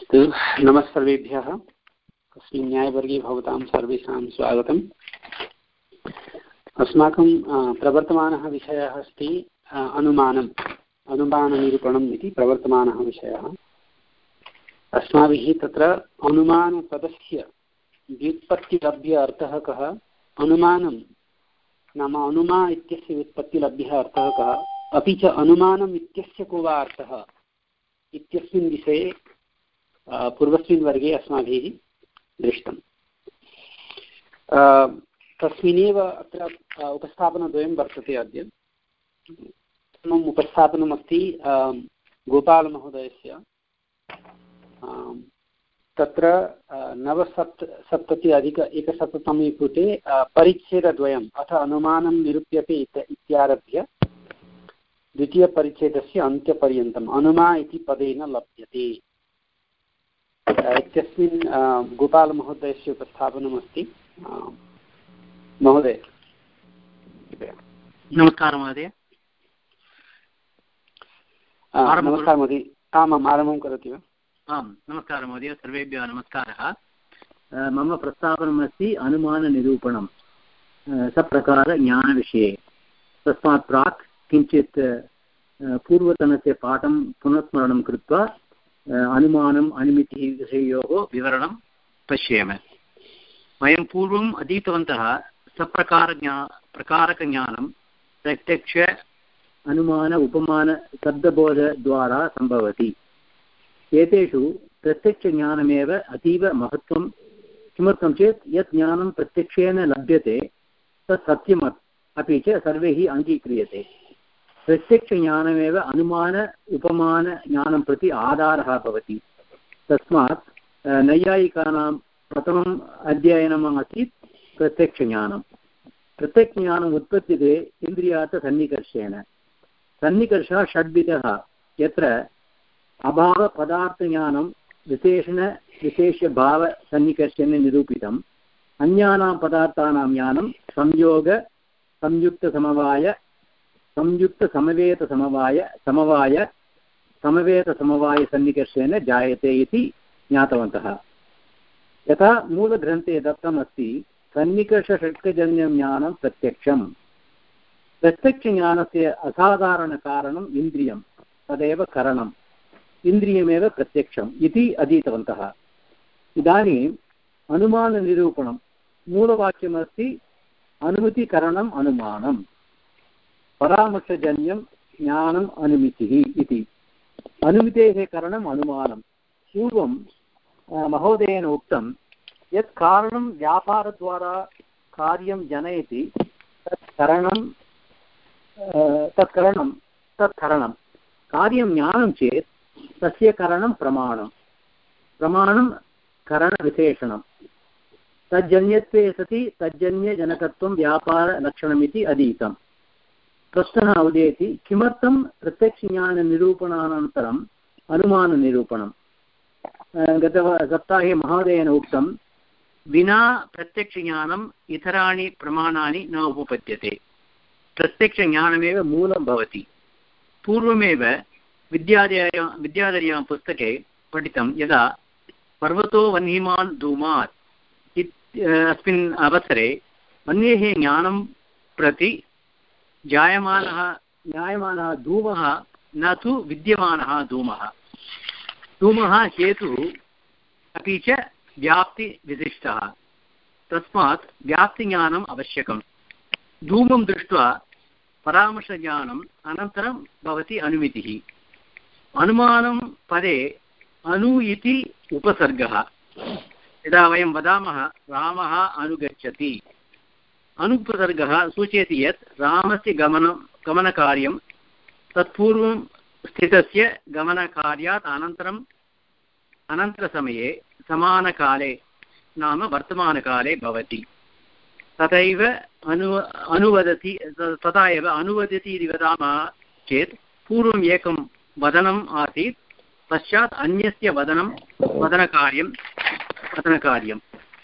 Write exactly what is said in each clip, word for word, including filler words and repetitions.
अस्तु, नमः सर्वेभ्यः। अस्मिन् न्यायवर्गे भवतां सर्वेषां स्वागतम्। अस्माकं प्रवर्तमानः विषयः अस्ति अनुमानम् अनुमाननिरूपणम् इति प्रवर्तमानः विषयः। अस्माभिः तत्र अनुमानपदस्य व्युत्पत्तिलभ्य अर्थः कः, अनुमानं नाम अनुमा इत्यस्य व्युत्पत्तिलभ्यः अर्थः कः, अपि च अनुमानम् इत्यस्य को वा अर्थः इत्यस्मिन् विषये पूर्वस्मिन् वर्गे अस्माभिः दृष्टम्। तस्मिन्नेव अत्र उपस्थापनद्वयं वर्तते अद्य। प्रथमम् उपस्थापनमस्ति गोपालमहोदयस्य। तत्र नवसप्त सप्तति अधिक एकशततमे पुटे परिच्छेदद्वयम् अथ अनुमानं निरूप्यते इत्यारभ्य द्वितीयपरिच्छेदस्य अन्त्यपर्यन्तम् अनुमा इति पदेन लभ्यते इत्यस्मिन् गोपालमहोदयस्य उपस्थापनमस्ति। महोदय, नमस्कारः महोदय। नमस्कारः महोदय। आमाम्, आरम्भं करोति वा? आम्, नमस्कारः महोदय, सर्वेभ्यः नमस्कारः। मम प्रस्तावनमस्ति अनुमाननिरूपणं सप्रकारज्ञानविषये। तस्मात् प्राक् किञ्चित् पूर्वतनस्य पाठं पुनस्मरणं कृत्वा अनुमानम् अनुमितिः विषयोः विवरणं पश्येम। वयं पूर्वम् अधीतवन्तः सप्रकारज्ञा प्रकारकज्ञानं प्रत्यक्ष अनुमान उपमान शब्दबोधद्वारा सम्भवति। एतेषु प्रत्यक्षज्ञानमेव अतीव महत्त्वं। किमर्थं चेत् यत् ज्ञानं प्रत्यक्षेन लभ्यते तत् सत्यम् अपि च सर्वैः अङ्गीक्रियते। प्रत्यक्षज्ञानमेव अनुमान उपमानज्ञानं प्रति आधारः भवति। तस्मात् नैयायिकानां प्रथमम् अध्ययनम् आसीत् प्रत्यक्षज्ञानं। प्रत्यक्षज्ञानम् उत्पद्यते इन्द्रियात् सन्निकर्षेण। सन्निकर्षः षड्विधः, यत्र अभावपदार्थज्ञानं विशेषण विशेष्यभावसन्निकर्षेण निरूपितम्। अन्यानां पदार्थानां ज्ञानं संयोग संयुक्तसमवाय संयुक्तसमवेतसमवाय समवाय समवेतसमवायसन्निकर्षेण जायते इति ज्ञातवन्तः। यथा मूलग्रन्थे दत्तमस्ति सन्निकर्षषट्कजन्यं ज्ञानं प्रत्यक्षम्। प्रत्यक्षज्ञानस्य असाधारणकारणम् इन्द्रियं, तदेव करणम्। इन्द्रियमेव प्रत्यक्षम् इति अधीतवन्तः। इदानीम् अनुमाननिरूपणं मूलवाक्यमस्ति अनुमितिकरणम् अनुमानम्, परामर्शजन्यं ज्ञानम् अनुमितिः इति। अनुमितेः करणम् अनुमानं। पूर्वं महोदयेन उक्तं यत् कारणं व्यापारद्वारा कार्यं जनयति तत् करणं तत् करणं तत् करणं कार्यं ज्ञानं चेत् तस्य करणं प्रमाणं। प्रमाणं करणविशेषणं। तज्जन्यत्वे सति तज्जन्यजनकत्वं व्यापारलक्षणमिति अधीतम्। प्रश्नः उदेति, किमर्थं प्रत्यक्षज्ञाननिरूपणानन्तरम् अनुमाननिरूपणं? गतसप्ताहे महोदयेन उक्तं विना प्रत्यक्षज्ञानम् इतराणि प्रमाणानि न उपपद्यते। प्रत्यक्षज्ञानमेव मूलं भवति। पूर्वमेव विद्यादर्यां विद्यादर्यां पुस्तके पठितं यदा पर्वतो वह्निमान् धूमात् अस्मिन् अवसरे वह्नेः ज्ञानं प्रति जायमानः जायमानः धूमः न तु विद्यमानः धूमः। धूमः हेतुः अपि च व्याप्तिविशिष्टः। तस्मात् व्याप्तिज्ञानम् आवश्यकम्। धूमं दृष्ट्वा परामर्शज्ञानम् अनन्तरं भवति अनुमितिः। अनुमानं पदे अनु इति उपसर्गः। यदा वयं वदामः रामः अनुगच्छति, अनुपसर्गः सूचयति यत् रामस्य गमनं गमनकार्यं तत्पूर्वं स्थितस्य गमनकार्यात् अनन्तरम् अनन्तरसमये समानकाले नाम वर्तमानकाले भवति। तथैव अनु अनुवदति तथा एव अनुवदति इति वदामः चेत् पूर्वम् एकं वदनम् आसीत्, पश्चात् अन्यस्य वदनं वदनकार्यं वदनकार्यं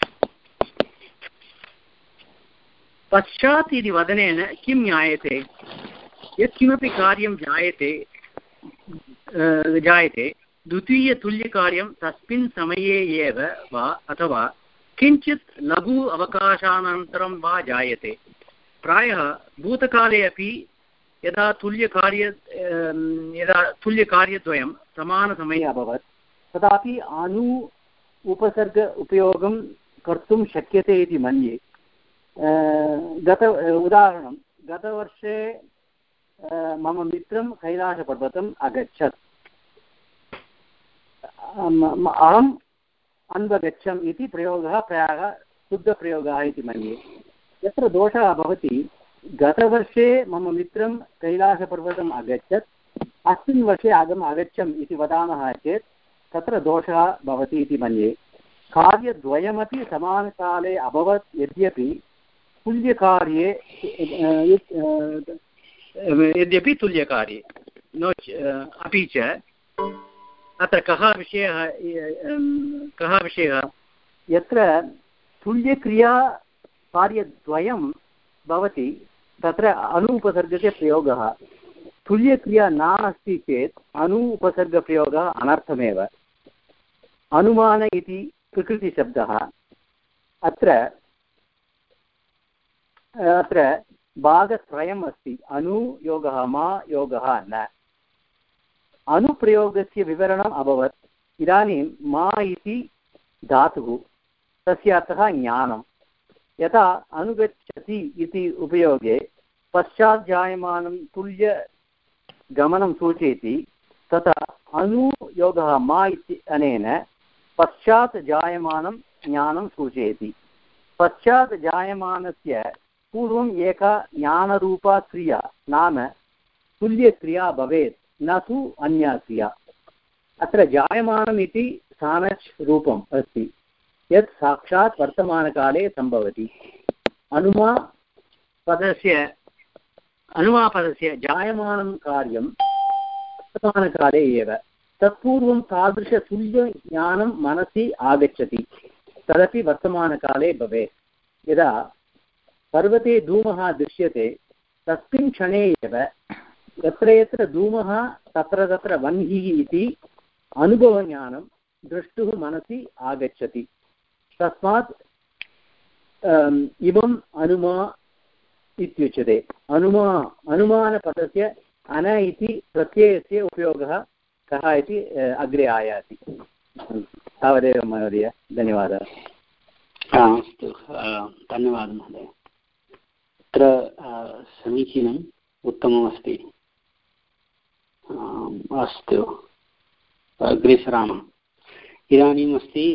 पश्चात् इति वदनेन किं ज्ञायते? यत्किमपि कार्यं जायते जायते द्वितीयतुल्यकार्यं तस्मिन् समये एव वा अथवा किञ्चित् लघु अवकाशानन्तरं वा जायते। प्रायः भूतकाले अपि यदा तुल्यकार्य यदा तुल्यकार्यद्वयं समानसमये अभवत् तदापि अणु उपसर्ग उपयोगं कर्तुं शक्यते इति मन्ये। गत उदाहरणं गतवर्षे मम मित्रं कैलासपर्वतम् अगच्छत्, अहम् अन्वगच्छम् इति प्रयोगः प्रायः शुद्धप्रयोगः इति मन्ये। यत्र दोषः भवति, गतवर्षे मम मित्रं कैलासपर्वतम् अगच्छत्, अस्मिन् वर्षे अहम् अगच्छम् इति वदामः चेत् तत्र दोषः भवति इति मन्ये। कार्यद्वयमपि समानकाले अभवत् यद्यपि तुल्यकार्ये यद्यपि तुल्यकार्ये नो अपि च अत्र कः विषयः कः विषयः यत्र तुल्यक्रिया कार्यद्वयं भवति तत्र अणु उपसर्गस्य प्रयोगः। तुल्यक्रिया नास्ति चेत् अणु उपसर्गप्रयोगः अनर्थमेव। अनुमान इति प्रकृतिशब्दः अत्र अत्र भागत्रयम् अस्ति, अनु योगः मा योगः न। अनुप्रयोगस्य विवरणम् अभवत्। इदानीं मा इति धातुः, तस्य अर्थः ज्ञानं। यथा अनुगच्छति इति उपयोगे पश्चात् जायमानं तुल्यगमनं सूचयति, तथा अनुयोगः मा इति अनेन पश्चात् जायमानं ज्ञानं सूचयति। पश्चात् जायमानस्य पूर्वम् एका ज्ञानरूपा क्रिया नाम तुल्यक्रिया भवेत्, न तु अन्या क्रिया। अत्र जायमानम् इति सानच् रूपम् अस्ति यत् साक्षात् वर्तमानकाले सम्भवति। अनुमा पदस्य अनुमापदस्य जायमानं कार्यं वर्तमानकाले एव। तत्पूर्वं तादृशतुल्यज्ञानं मनसि आगच्छति, तदपि वर्तमानकाले भवेत्। यदा पर्वते धूमः दृश्यते तस्मिन् क्षणे एव यत्र यत्र धूमः तत्र तत्र वह्निः इति अनुभवज्ञानं द्रष्टुः मनसि आगच्छति। तस्मात् इमम् अनुमा इत्युच्यते। अनुमा अनुमानपदस्य अन इति प्रत्ययस्य उपयोगः कः इति अग्रे आयाति। तावदेव महोदय, धन्यवादः। अस्तु, धन्यवादः महोदय। अत्र समीचीनम्, उत्तममस्ति। अस्तु, अग्रे सरामः। इदानीम् अस्ति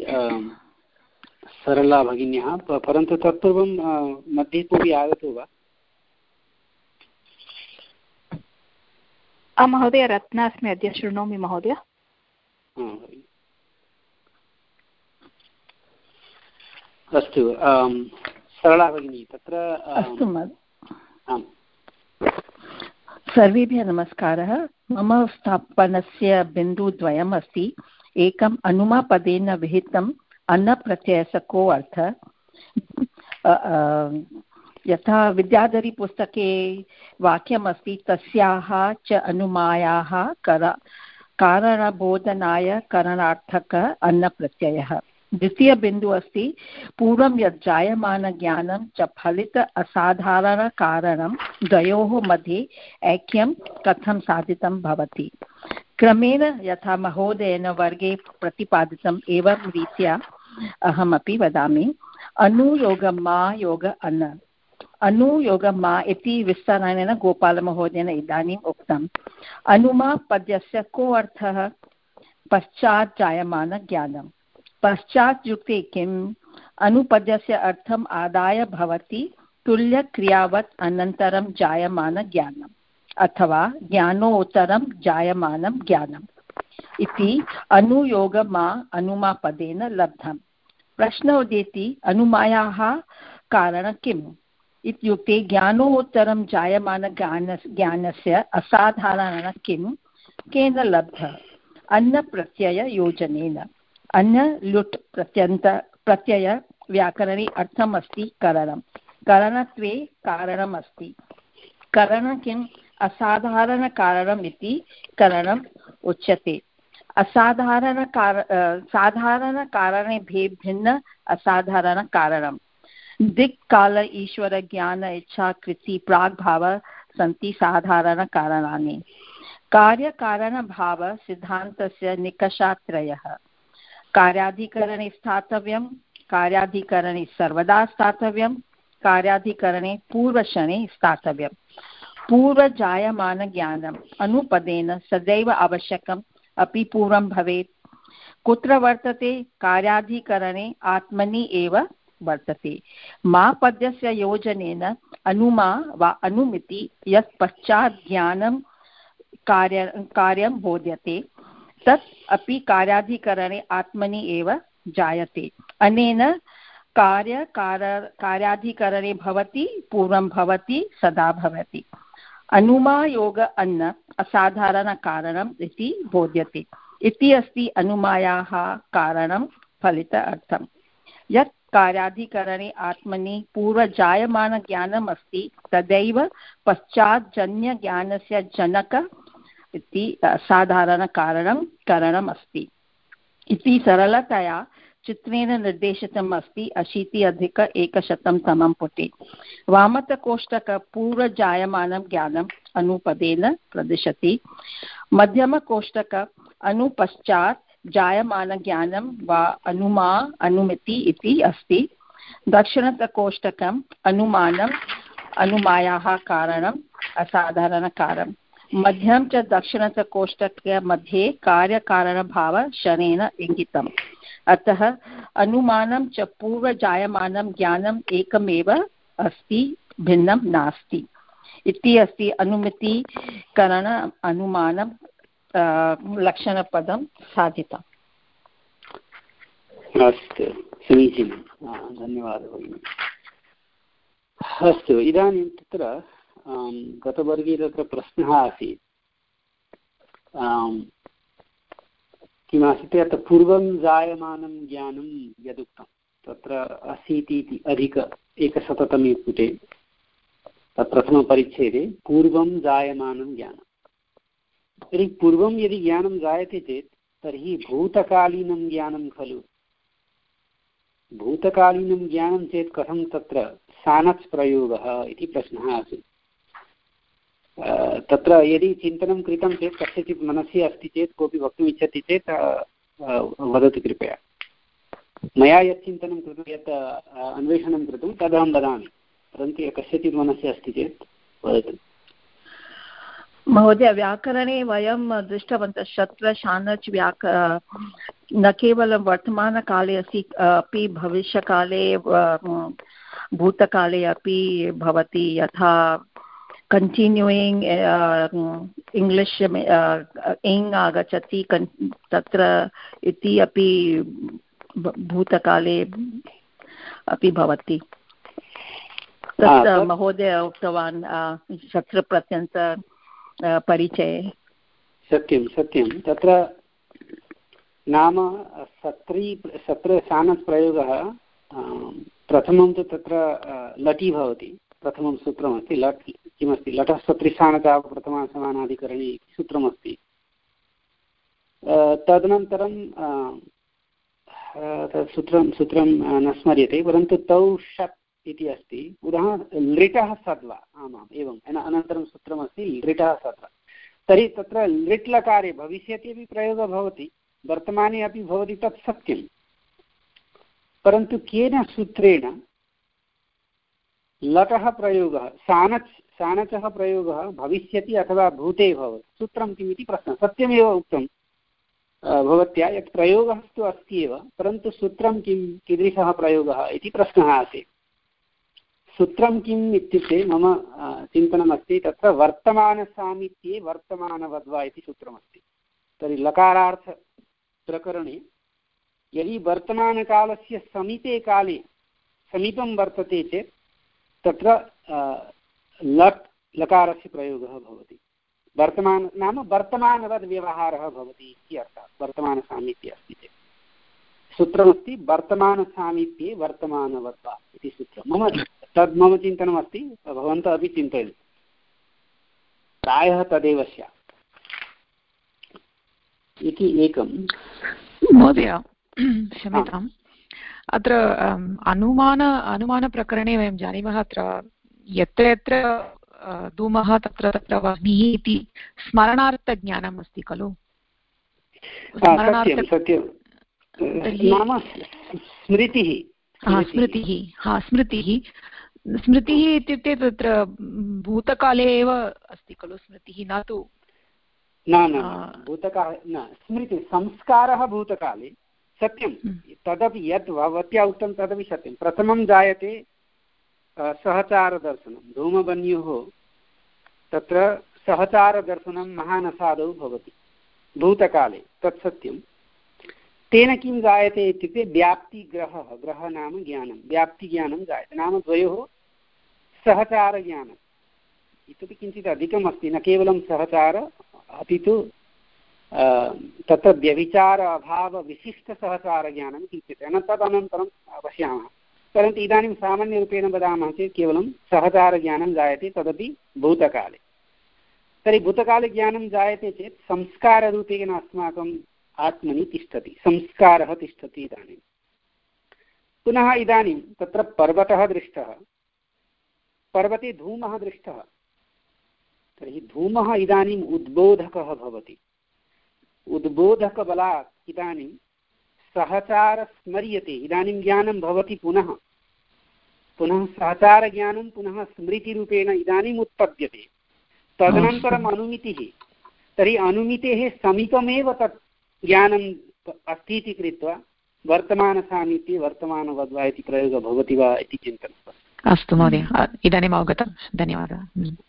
सरला भगिन्यः, परन्तु तत्पूर्वं मध्ये कोऽपि आगतो वा? महोदय, रत्ना अस्मि, अद्य शृणोमि महोदय। अस्तु, सरला भगिनी, तत्र अस्तु सर्वेभ्यः नमस्कारः। मम स्थापनस्य बिन्दुद्वयम् अस्ति। एकम् अनुमापदेन विहितम् अन्नप्रत्ययस्य को अर्थः। यथा विद्याधरीपुस्तके वाक्यमस्ति, तस्याः च अनुमायाः कर कारणबोधनाय करणार्थकः अन्नप्रत्ययः। द्वितीयबिन्दुः अस्ति, पूर्वं यत् जायमानज्ञानं च फलित असाधारणकारणं द्वयोः मध्ये ऐक्यं कथं साधितं भवति। क्रमेण यथा महोदयेन वर्गे प्रतिपादितम् एवं रीत्या अहमपि वदामि। अनुयोगमा योग अन्न। अनुयोगमा इति विस्तरेण गोपालमहोदयेन इदानीम् उक्तम्। अनुमा पद्यस्य को अर्थः? पश्चात् जायमानज्ञानं। पश्चात् युक्ते किम्? अनुपद्यस्य अर्थम् आदाय भवति तुल्यक्रियावत् अनन्तरं जायमानज्ञानम् अथवा ज्ञानोत्तरं जायमानं ज्ञानम् इति अनुयोगमा अनुमापदेन लब्धम्। प्रश्न उदेति, अनुमायाः कारणं किम् इत्युक्ते ज्ञानोत्तरं जायमानज्ञान ज्ञानस्य असाधारणं किं केन लब्धः? अन्नप्रत्यययोजनेन। अन्न लुट् प्रत्यन्त प्रत्यय व्याकरणे अर्थमस्ति करणं। करणत्वे कारणमस्ति। करणं किम्? असाधारणकारणम् इति करणम् उच्यते। असाधारणकार साधारणकारणेभ्ये भिन्न असाधारणकारणं दिक् काल ईश्वर ज्ञान इच्छा कृति प्राग्भाव सन्ति साधारणकारणानि कार्यकारणभाव सिद्धान्तस्य निकषात्रयः कार्याधिकरणे स्थातव्यं कार्याधिकरणे सर्वदा स्थातव्यं कार्याधिकरणे पूर्वक्षणे स्थातव्यं पूर्वजायमानज्ञानम् अनुपदेन सदैव आवश्यकम् अपि पूर्वं भवेत् कुत्र वर्तते कार्याधिकरणे आत्मनि एव वर्तते मा पद्यस्य योजनेन अनुमा वा अनुमिति यत् पश्चात् ज्ञानं कार्य कार्यं बोध्यते तत् अपि कार्याधिकरणे आत्मनि एव जायते अनेन कार्य कार्याधिकरणे भवति पूर्वं भवति सदा भवति अनुमा योग अन्न असाधारणकारणम् इति बोध्यते इति अस्ति अनुमायाः कारणं फलित अर्थं यत् कार्याधिकरणे आत्मनि पूर्वजायमानज्ञानम् अस्ति तदैव पश्चात् जन्यज्ञानस्य जनक इति साधारणकारणं कारणम् अस्ति इति सरलतया चित्रेण निर्देशितम् अस्ति अशीति अधिक एकशतं तमं पुटे वामतकोष्टक पूर्वजायमानं ज्ञानम् अनुपदेन प्रदिशति मध्यमकोष्टक अनुपश्चात् जायमानज्ञानं वा अनुमा अनुमिति इति अस्ति दक्षिणतकोष्टकम् अनुमानम् अनुमायाः कारणम् असाधारणकारणं मध्यम च दक्षिणतकोष्टकस्य मध्ये कार्यकारणभाव शरेण इंगितम् अतः अनुमानं च पूर्वजायमानं ज्ञानम् एकमेव अस्ति भिन्नं नास्ति इति अस्ति अनुमितिकरण अनुमानं लक्षणपदं साधितम्। अस्तु समीचीनं धन्यवादः भगिनि। अस्तु इदानीं तत्र गतवर्गे तत्र प्रश्नः आसीत् किमासीत् यत् पूर्वं जायमानं ज्ञानं यदुक्तं तत्र अशीति अधिक एकशततमे पुटे प्रथमपरिच्छेदे पूर्वं जायमानं ज्ञानं तर्हि पूर्वं यदि ज्ञानं जायते चेत् तर्हि भूतकालीनं ज्ञानं खलु भूतकालीनं ज्ञानं चेत् कथं तत्र सानच् प्रयोगः इति प्रश्नः आसीत्। तत्र यदि चिन्तनं कृतं चेत् कस्यचित् मनसि अस्ति चेत् कोऽपि वक्तुम् इच्छति चेत् वदतु कृपया। मया यत् चिन्तनं कृतं यत् अन्वेषणं कृतं तदहं वदामि परन्तु कस्यचित् मनसि अस्ति चेत् वदतु। महोदय व्याकरणे वयं दृष्टवन्तः शत्र शानच् व्याक न केवलं वर्तमानकाले अस्ति अपि भविष्यकाले भूतकाले अपि भवति यथा कण्टिन्यूयिङ्ग् इङ्ग्लिश् इङ् आगच्छति तत्र इति अपि भूतकाले अपि भवति तत् महोदय उक्तवान् शत्रप्रत्यन्त परिचये। सत्यं सत्यं तत्र नाम सत्री सत्र सानस् प्रयोगः प्रथमं तु तत्र लटि भवति प्रथमं सूत्रमस्ति लट् किमस्ति लटः सत्रिसानता प्रथमासमानाधिकरणे इति सूत्रमस्ति। तदनन्तरं सूत्रं सूत्रं न स्मर्यते परन्तु तौ षट् इति अस्ति उदाहरणं लृटः सद्वा आमाम् एवम् अनन्तरं सूत्रमस्ति लृटः सद्वा तर्हि तत्र लृट् लकारे भविष्यति अपि प्रयोगः भवति वर्तमाने अपि भवति तत् सत्यं परन्तु केन सूत्रेण लटः प्रयोगः सानच् सानचः प्रयोगः भविष्यति अथवा भूते भवति सूत्रं किम् इति प्रश्नः। सत्यमेव उक्तं भवत्या यत् प्रयोगः तु अस्ति एव परन्तु सूत्रं किं कीदृशः प्रयोगः इति प्रश्नः आसीत्। सूत्रं किम् इत्युक्ते मम चिन्तनमस्ति तत्र वर्तमानसामीप्ये वर्तमानवद्वा इति सूत्रमस्ति। तर्हि लकारार्थप्रकरणे यदि वर्तमानकालस्य समीपे काले समीपं वर्तते चेत् तत्र लट् लकारस्य प्रयोगः भवति वर्तमान नाम वर्तमानवद् व्यवहारः भवति इति अर्थः वर्तमानसामीप्ये अस्ति चेत् सूत्रमस्ति वर्तमानसामीप्ये वर्तमानवद्वा इति सूत्रं मम तद् मम चिन्तनमस्ति भवन्तः अपि चिन्तयन्तु प्रायः तदेव स्यात्। इति एकं महोदय क्षम्यताम् अत्र अनुमान अनुमानप्रकरणे वयं जानीमः अत्र यत्र यत्र धूमः तत्र तत्र वह्निः इति स्मरणार्थज्ञानम् अस्ति खलु सत्यं सत्यं नाम स्मृतिः स्मृतिः हा स्मृतिः स्मृतिः इत्युक्ते तत्र भूतकाले एव अस्ति खलु स्मृतिः न तु न न भूतकाले न स्मृतिः संस्कारः भूतकाले सत्यं तदपि यत् भवत्या उक्तं तदपि सत्यं प्रथमं जायते सहचारदर्शनं धूमवन्योः तत्र सहचारदर्शनं महानसादौ भवति भूतकाले तत् सत्यं तेन किं जायते इत्युक्ते व्याप्तिग्रहः ग्रहः नाम ज्ञानं व्याप्तिज्ञानं जायते नाम द्वयोः सहचारज्ञानम् इतोपि किञ्चित् अधिकम् अस्ति न केवलं सहचार अपि तु तत्र व्यभिचार अभावविशिष्टसहचारज्ञानं किञ्चित् न तदनन्तरं पश्यामः परन्तु इदानीं सामान्यरूपेण वदामः चेत् केवलं सहचारज्ञानं जायते तदपि भूतकाले तर्हि भूतकाले ज्ञानं जायते चेत् संस्काररूपेण अस्माकम् आत्मनि तिष्ठति संस्कारः तिष्ठति इदानीं पुनः इदानीं तत्र पर्वतः दृष्टः पर्वते धूमः दृष्टः तर्हि धूमः इदानीम् उद्बोधकः भवति उद्बोधकबलात् इदानीं सहचार स्मर्यते इदानीं ज्ञानं भवति पुनः पुनः सहचारज्ञानं पुनः स्मृतिरूपेण इदानीम् उत्पद्यते तदनन्तरम् अनुमितिः तर्हि अनुमितेः समीपमेव तत् ज्ञानम् अस्ति इति कृत्वा वर्तमानसामीप्ये वर्तमानवद्वा इति प्रयोगः भवति वा इति चिन्तनम् अस्तु महोदय इदानीम् अवगतं धन्यवादः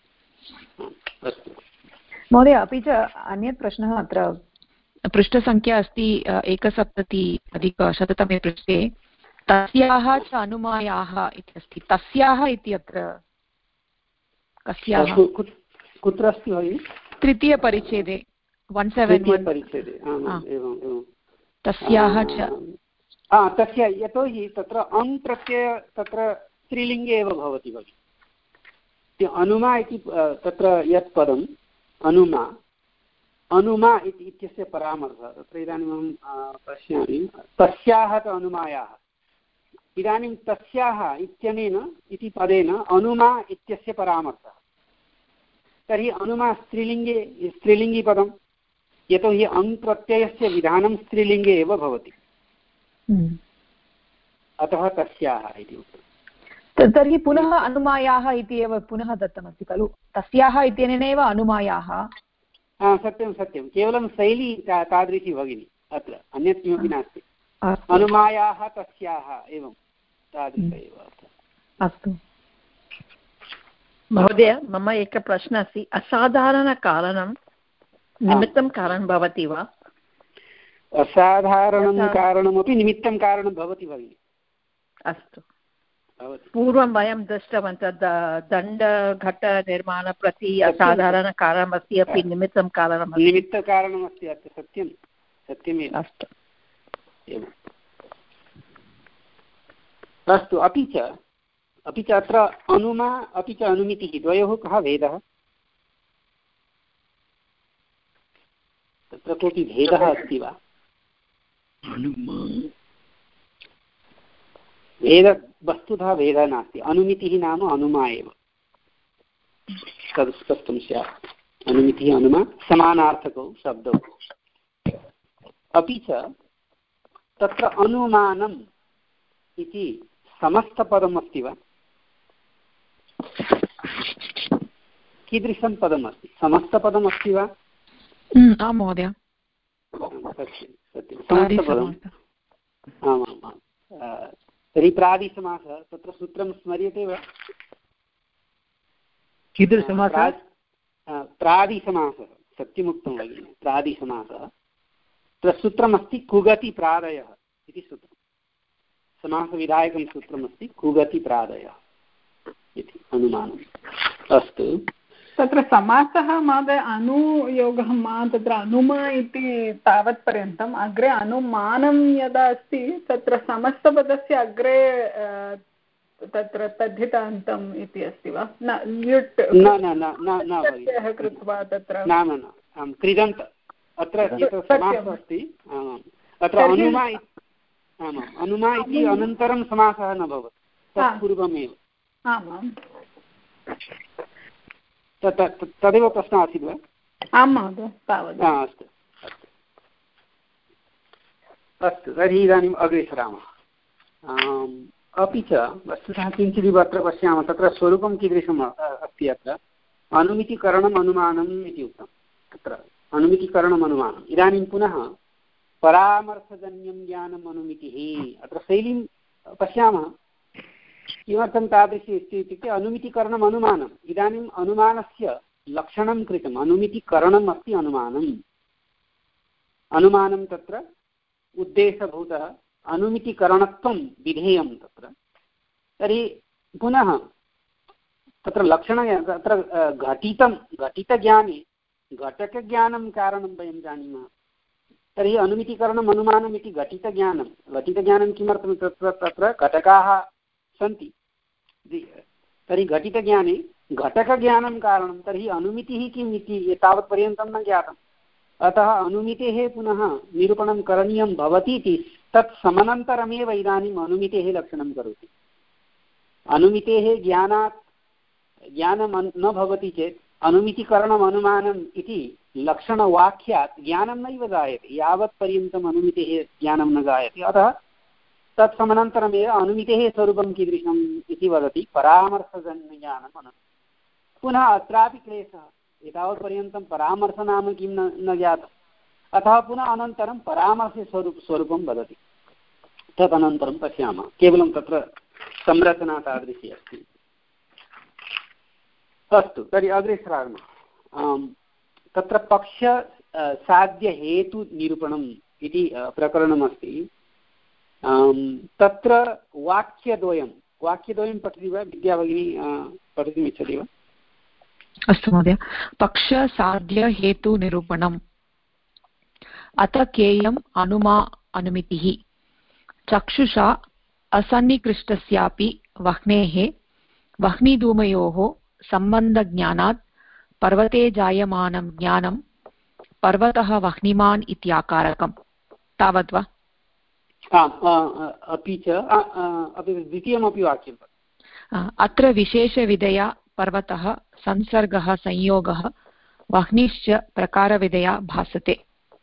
अस्तु महोदय अपि च अन्यत् प्रश्नः अत्र पृष्ठसङ्ख्या अस्ति एकसप्तति अधिकशततमे पृष्ठे तस्याः च अनुमायाः इति अस्ति तस्याः इति अत्र कस्याः कुत्र अस्ति भगिनि तृतीयपरिच्छेदे वन् सेवेन् वन् परिच्छेदे तस्याः च तस्य यतोहि तत्र अं प्रत्यय तत्र स्त्रीलिङ्गे एव भवति भगिनि अनुमा इति तत्र यत् पदम् अनुमा अनुमा इति इत्यस्य परामर्शः तत्र इदानीम् अहं पश्यामि तस्याः च अनुमायाः इदानीं तस्याः इत्यनेन इति पदेन अनुमा इत्यस्य परामर्शः तर्हि अनुमा स्त्रीलिङ्गे स्त्रीलिङ्गिपदं यतोहि अङ् प्रत्ययस्य विधानं स्त्रीलिङ्गे एव भवति अतः तस्याः इति उक्तम् तर्हि पुनः अनुमायाः इति एव पुनः दत्तमस्ति खलु तस्याः इत्यनेनैव अनुमायाः सत्यं सत्यं केवलं शैली तादृशी भगिनी अत्र अन्यत् किमपि नास्ति अनुमायाः तस्याः एवं तादृश एव अस्तु महोदय मम एकः प्रश्नः अस्ति असाधारणकारणं निमित्तं कारणं भवति वा असाधारणं कारणमपि निमित्तं कारणं भवति भगिनि अस्तु पूर्वं वयं दृष्टवन्तः दण्डघटनिर्माण प्रति असाधारणकारणमस्ति अपि निमित्तं कारणं निमित्तकारणमस्ति अत्र सत्यं सत्यमेव अस्तु एवम् अस्तु अपि च अपि च अत्र अनुमा अपि च अनुमितिः द्वयोः कः भेदः तत्र कोऽपि भेदः अस्ति वा भेद वस्तुतः भेदः नास्ति अनुमितिः नाम अनुमा एव तद् स्पष्टं स्यात् अनुमितिः अनुमा समानार्थकौ शब्दौ अपि च तत्र अनुमानम् इति समस्तपदमस्ति वा कीदृशं पदमस्ति समस्तपदमस्ति वा आं महोदय सत्यं सत्यं समस्तपदम् आमाम् आम् तर्हि प्रादिसमासः तत्र सूत्रं स्मर्यते वा कीदृशसमासः प्रादिसमासः सत्यमुक्तं भगिनि प्रादिसमासः तत्र सूत्रमस्ति कुगति प्रादयः इति सूत्रं समासविधायकं सूत्रमस्ति कुगति प्रादयः इति अनुमानम् अस्तु तत्र समासः महोदय अनुयोगः मा तत्र अनुमा इति तावत्पर्यन्तम् अग्रे अनुमानं यदा अस्ति तत्र समस्तपदस्य अग्रे तत्र तद्धितान्तम् इति अस्ति वा न ल्युट् न न न न कृत्वा तत्र न न न कृदन्त अत्र एतत् समासः अस्ति अत्र अनुमा आमाम् अनुमा इति अनन्तरं समासः न भवति तत् पूर्वमेव आमाम् तदेव प्रश्नः आसीत् वा आं महोदय तावत् अस्तु अस्तु अस्तु तर्हि इदानीम् अग्रे सरामः अपि च वस्तुतः किञ्चिदिव अत्र पश्यामः तत्र स्वरूपं कीदृशम् अस्ति अत्र अनुमितिकरणम् अनुमानम् इति उक्तं तत्र अनुमितिकरणम् अनुमानम् इदानीं पुनः परामर्थजन्यं ज्ञानम् अनुमितिः अत्र शैलीं पश्यामः किमर्थं तादृशी अस्ति इत्युक्ते अनुमितिकरणम् अनुमानम् इदानीम् अनुमानस्य लक्षणं कृतम् अनुमितिकरणम् अस्ति अनुमानम् अनुमानं तत्र उद्देशभूतः अनुमितिकरणत्वं विधेयं तत्र तर्हि पुनः तत्र लक्षणं तत्र घटितं घटितज्ञाने घटकज्ञानं कारणं वयं जानीमः तर्हि अनुमितिकरणम् अनुमानम् इति घटितज्ञानं घटितज्ञानं किमर्थं तत्र तत्र घटकाः सन्ति तर्हि घटितज्ञाने घटकज्ञानं कारणं तर्हि अनुमितिः किम् इति तावत्पर्यन्तं न ज्ञातम् अतः अनुमितेः पुनः निरूपणं करणीयं भवति इति तत् समनन्तरमेव इदानीम् अनुमितेः लक्षणं करोति अनुमितेः ज्ञानात् ज्ञानं न भवति चेत् अनुमितिकरणम् अनुमानम् इति लक्षणवाक्यात् ज्ञानं नैव जायते यावत्पर्यन्तम् अनुमितेः ज्ञानं न जायते अतः तत् समनन्तरमेव अनुमितेः स्वरूपं कीदृशम् इति वदति परामर्थजन्यज्ञानम् अनु पुनः अत्रापि क्लेशः एतावत्पर्यन्तं परामर्श नाम किं न न ज्ञातम् अतः पुनः अनन्तरं परामर्शस्वरूप स्वरूपं वदति तदनन्तरं पश्यामः केवलं तत्र संरचना तादृशी अस्ति अस्तु तर्हि अग्रे सरामः तत्र पक्ष साध्यहेतुनिरूपणम् इति प्रकरणमस्ति तत्र वाक्यद्वयं वाक्यद्वयं पठति वा विद्या भगिनी पठितुमिच्छति वा अस्तु महोदय पक्षसाध्यहेतुनिरूपणम् अत केयम् अनुमा अनुमितिः चक्षुषा असन्निकृष्टस्यापि वह्नेः वह्निधूमयोः सम्बन्धज्ञानात् पर्वते जायमानं ज्ञानं पर्वतः वह्निमान् इत्याकारकम् तावत् वा अपि च द्वितीयमपि वाक्यं अत्र विशेषविधया पर्वतः संसर्गः संयोगः वह्निश्च प्रकारविधया भासते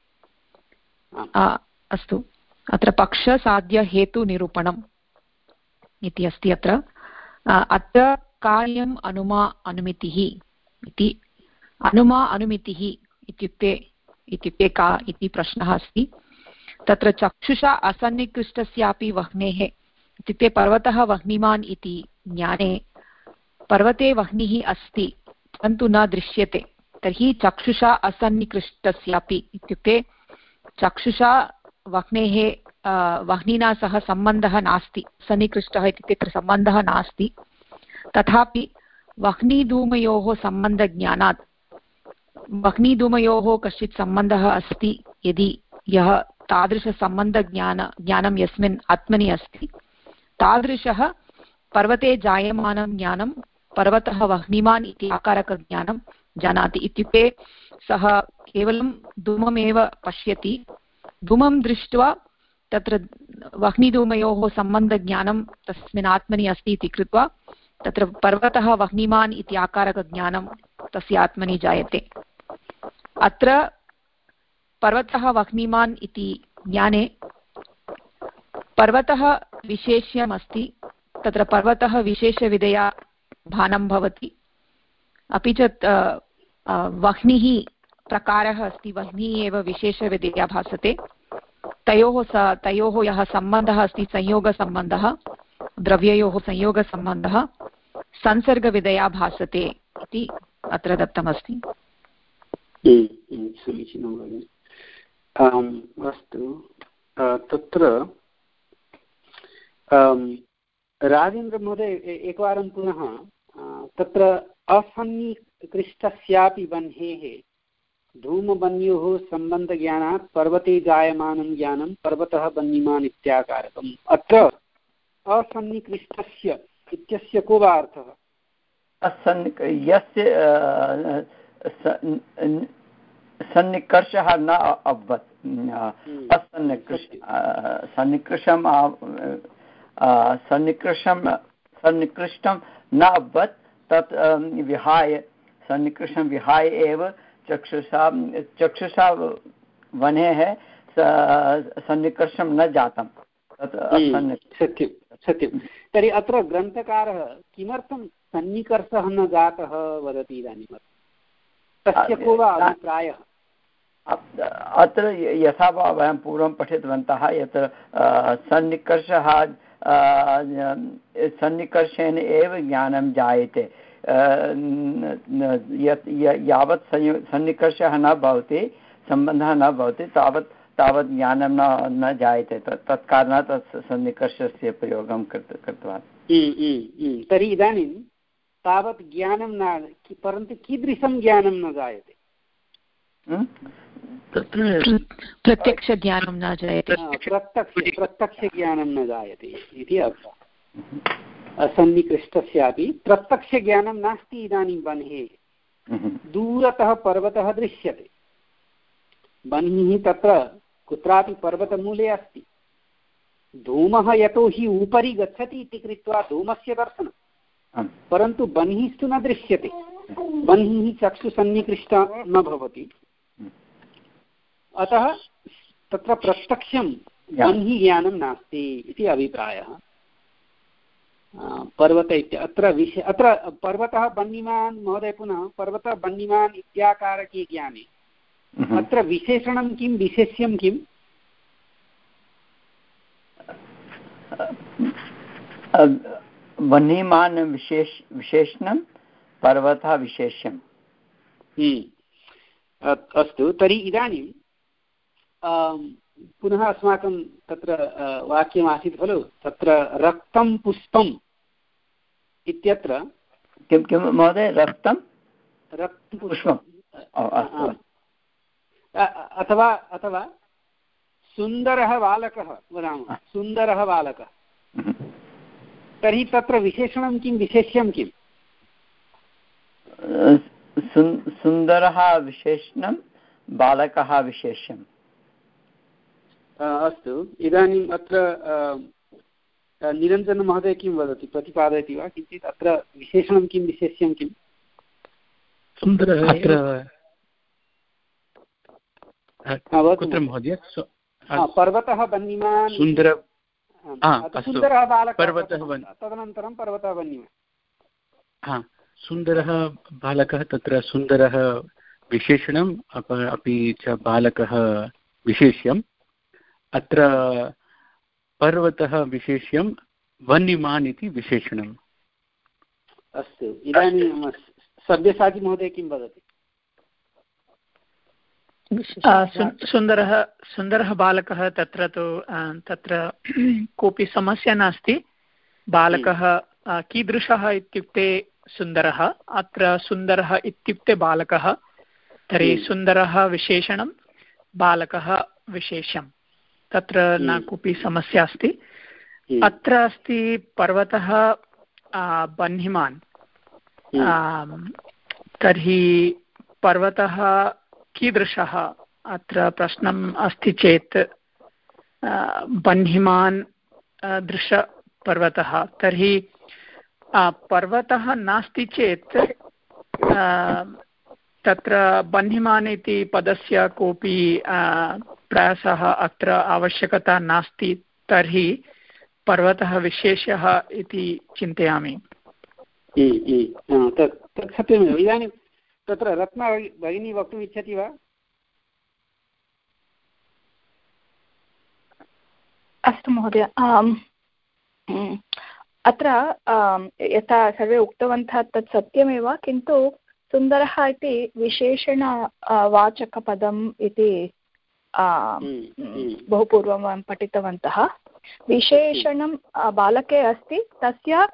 अस्तु अत्र पक्षसाध्यहेतुनिरूपणम् इति अस्ति अत्र अत्र कार्यम् अनुमा अनुमितिः इति अनुमा अनुमितिः इत्युक्ते इत्युक्ते का इति प्रश्नः अस्ति तत्र चक्षुषा असन्निकृष्टस्यापि वह्नेः इत्युक्ते पर्वतः वह्निमान् इति ज्ञाने पर्वते वह्निः अस्ति परन्तु न दृश्यते तर्हि चक्षुषा असन्निकृष्टस्यापि इत्युक्ते चक्षुषा वह्नेः वह्निना सह सम्बन्धः नास्ति सन्निकृष्टः इत्युक्ते तत्र सम्बन्धः नास्ति तथापि वह्निधूमयोः सम्बन्धज्ञानात् वह्निधूमयोः कश्चित् सम्बन्धः अस्ति यदि यः तादृशसम्बन्धज्ञान ज्ञानं यस्मिन् आत्मनि अस्ति तादृशः पर्वते जायमानं ज्ञानं पर्वतः वह्निमान् इति आकारकज्ञानं जानाति इत्युक्ते सः केवलं धूममेव पश्यति धूमं दृष्ट्वा तत्र वह्निधूमयोः सम्बन्धज्ञानं तस्मिन् आत्मनि अस्ति इति कृत्वा तत्र पर्वतः वह्निमान् इति आकारकज्ञानं तस्य आत्मनि जायते अत्र पर्वतः वह्निमान् इति ज्ञाने पर्वतः विशेष्यम् अस्ति तत्र पर्वतः विशेषविधया भानं भवति अपि च वह्निः प्रकारः अस्ति वह्निः एव विशेषविधया भासते तयोः स तयोः यः सम्बन्धः अस्ति संयोगसम्बन्धः द्रव्ययोः संयोगसम्बन्धः संसर्गविधया भासते इति अत्र दत्तमस्ति समीचीनं भगिनि अस्तु तत्र राजेन्द्रमहोदय एकवारं पुनः तत्र असन्निकृष्टस्यापि वह्नेः धूमवन्योः सम्बन्धज्ञानात् पर्वते जायमानं ज्ञानं पर्वतः वह्निमान् इत्याकारकम् अत्र असन्निकृष्टस्य इत्यस्य को वा अर्थः असन् यस्य सन्निकर्षः न अभवत् असन्निकृष सन्निकृषं सन्निकृषं सन्निकृष्टं न अभवत् तत् विहाय सन्निकृष्टं विहाय एव चक्षुषा चक्षुषा वह्नेः सन्निकर्षं न जातं तत् सत्यं सत्यं। तर्हि अत्र ग्रन्थकारः किमर्थं सन्निकर्षः न जातः वदति इदानीं तस्य को वा अभिप्रायः? अत्र यथा वयं पूर्वं पठितवन्तः यत् सन्निकर्षः सन्निकर्षेण एव ज्ञानं जायते, यत् यावत् सन्निकर्षः न भवति सम्बन्धः न भवति तावत् तावत् ज्ञानं न न जायते, तत्कारणात् सन्निकर्षस्य प्रयोगं कृतवान्। तर्हि इदानीं तावत् ज्ञानं न, परन्तु कीदृशं ज्ञानं न जायते? प्रत्यक्षज्ञानं न जायते, प्रत्यक्ष प्रत्यक्षज्ञानं न जायते इति अर्थः। असन्निकृष्टस्यापि प्रत्यक्षज्ञानं नास्ति। इदानीं बन्हेः दूरतः पर्वतः दृश्यते, बन्हिः तत्र कुत्रापि पर्वतमूले अस्ति, धूमः यतोहि उपरि गच्छति इति कृत्वा धूमस्य दर्शनं, परन्तु बन्हिस्तु न दृश्यते, बन्हिः चक्षुसन्निकृष्टा न भवति, अतः तत्र प्रत्यक्षं बन्हिज्ञानं नास्ति इति अभिप्रायः। पर्वत इत्य अत्र विषय अत्र पर्वतः बन्निमान् महोदय पुनः पर्वतः बन्निमान् इत्याकारके ज्ञाने अत्र विशेषणं किं विशेष्यं किम्? बन्निमान् विशेष विशेषणं पर्वतः विशेष्यम्। अस्तु, तर्हि इदानीं पुनः अस्माकं तत्र वाक्यमासीत् खलु, तत्र रक्तं पुष्पम् इत्यत्र किं किं महोदय? रक्तं रक्तपुष्पम् अथवा अथवा सुन्दरः बालकः वदामः, सुन्दरः बालकः, तर्हि तत्र विशेषणं किं विशेष्यं किम्? सुन्दरः विशेषणं बालकः विशेष्यम्। अस्तु, इदानीम् अत्र निरञ्जनमहोदय किं वदति, प्रतिपादयति वा किञ्चित्? अत्र विशेषणं किं विशेष्यं किम्? सुन्दरः कुत्र महोदय? पर्वतः बन्निमान् सुन्दर सुन्दरः बालकः, पर्वतः तदनन्तरं पर्वतः बन्निमान्। हा, सुन्दरः बालकः, तत्र सुन्दरः विशेषणम् अपि च बालकः विशेष्यम्। अत्र पर्वतः विशेष्यं, वन्यमान् इति विशेषणम्। अस्तु, इदानीं सब्यसाची महोदय किं वदति? सुन्दरः सुन्दरः बालकः, तत्र तु तत्र कोऽपि समस्या नास्ति। बालकः कीदृशः इत्युक्ते सुन्दरः, अत्र सुन्दरः इत्युक्ते बालकः, तर्हि सुन्दरः विशेषणं, बालकः विशेषं, तत्र न कोऽपि समस्या अस्ति। अत्र अस्ति पर्वतः बन्हिमान्, तर्हि पर्वतः कीदृशः अत्र प्रश्नम् अस्ति चेत् बन्हिमान् दृशपर्वतः, तर्हि पर्वतः नास्ति चेत् तत्र बन्हिमान् इति पदस्य कोऽपि प्रयासः अत्र आवश्यकता नास्ति, तर्हि पर्वतः विशेषः इति चिन्तयामि। तत् सत्यमेव। इदानीं तत्र रत्ना भगिनी वक्तुम् इच्छति वा? अस्तु महोदय, अत्र यथा सर्वे उक्तवन्तः तत् सत्यमेव, किन्तु सुन्दरः इति विशेषण वाचकपदम् इति बहु पूर्वं वयं पठितवन्तः। विशेषणं बालके अस्ति, तस्य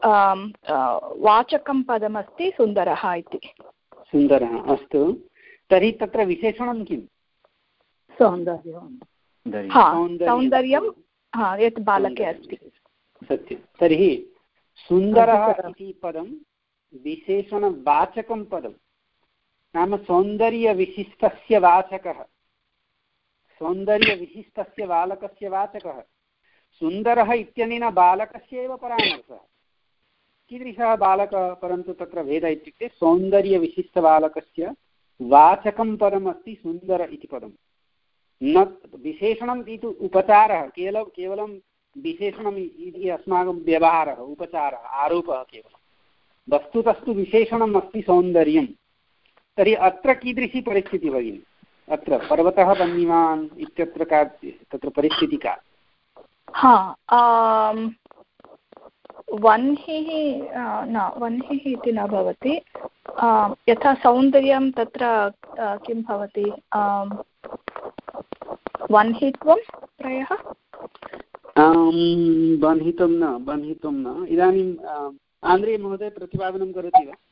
वाचकं पदमस्ति सुन्दरः इति। सुन्दरः, अस्तु, तर्हि तत्र विशेषणं किम्? सौन्दर्यं। हा, सौन्दर्यं यत् बालके अस्ति। सत्यं। तर्हि सुन्दरः इति पदं विशेषणवाचकं पदं, नाम सौन्दर्यविशिष्टस्य वाचकः, सौन्दर्यविशिष्टस्य बालकस्य वाचकः। सुन्दरः इत्यनेन बालकस्य एव परामर्शः। कीदृशः बालकः, परन्तु तत्र भेदः इत्युक्ते सौन्दर्यविशिष्टबालकस्य वाचकं पदमस्ति सुन्दर इति पदं, न विशेषणम् इति उपचारः, केवलं केवलं विशेषणम् इति अस्माकं व्यवहारः, उपचारः, आरोपः केवलं। वस्तुतस्तु विशेषणम् अस्ति सौन्दर्यं। तर्हि अत्र कीदृशी परिस्थितिः भगिनि? अत्र पर्वतः वह्निमान् इत्यत्र का तत्र परिस्थितिः का? हा, वह्निः न वह्निः इति न भवति। यथा सौन्दर्यं तत्र किं भवति, वह्नित्वं प्रायः बन्धितं न बन्धितं न इदानीम् आन्द्रे महोदय प्रतिपादनं करोति वा?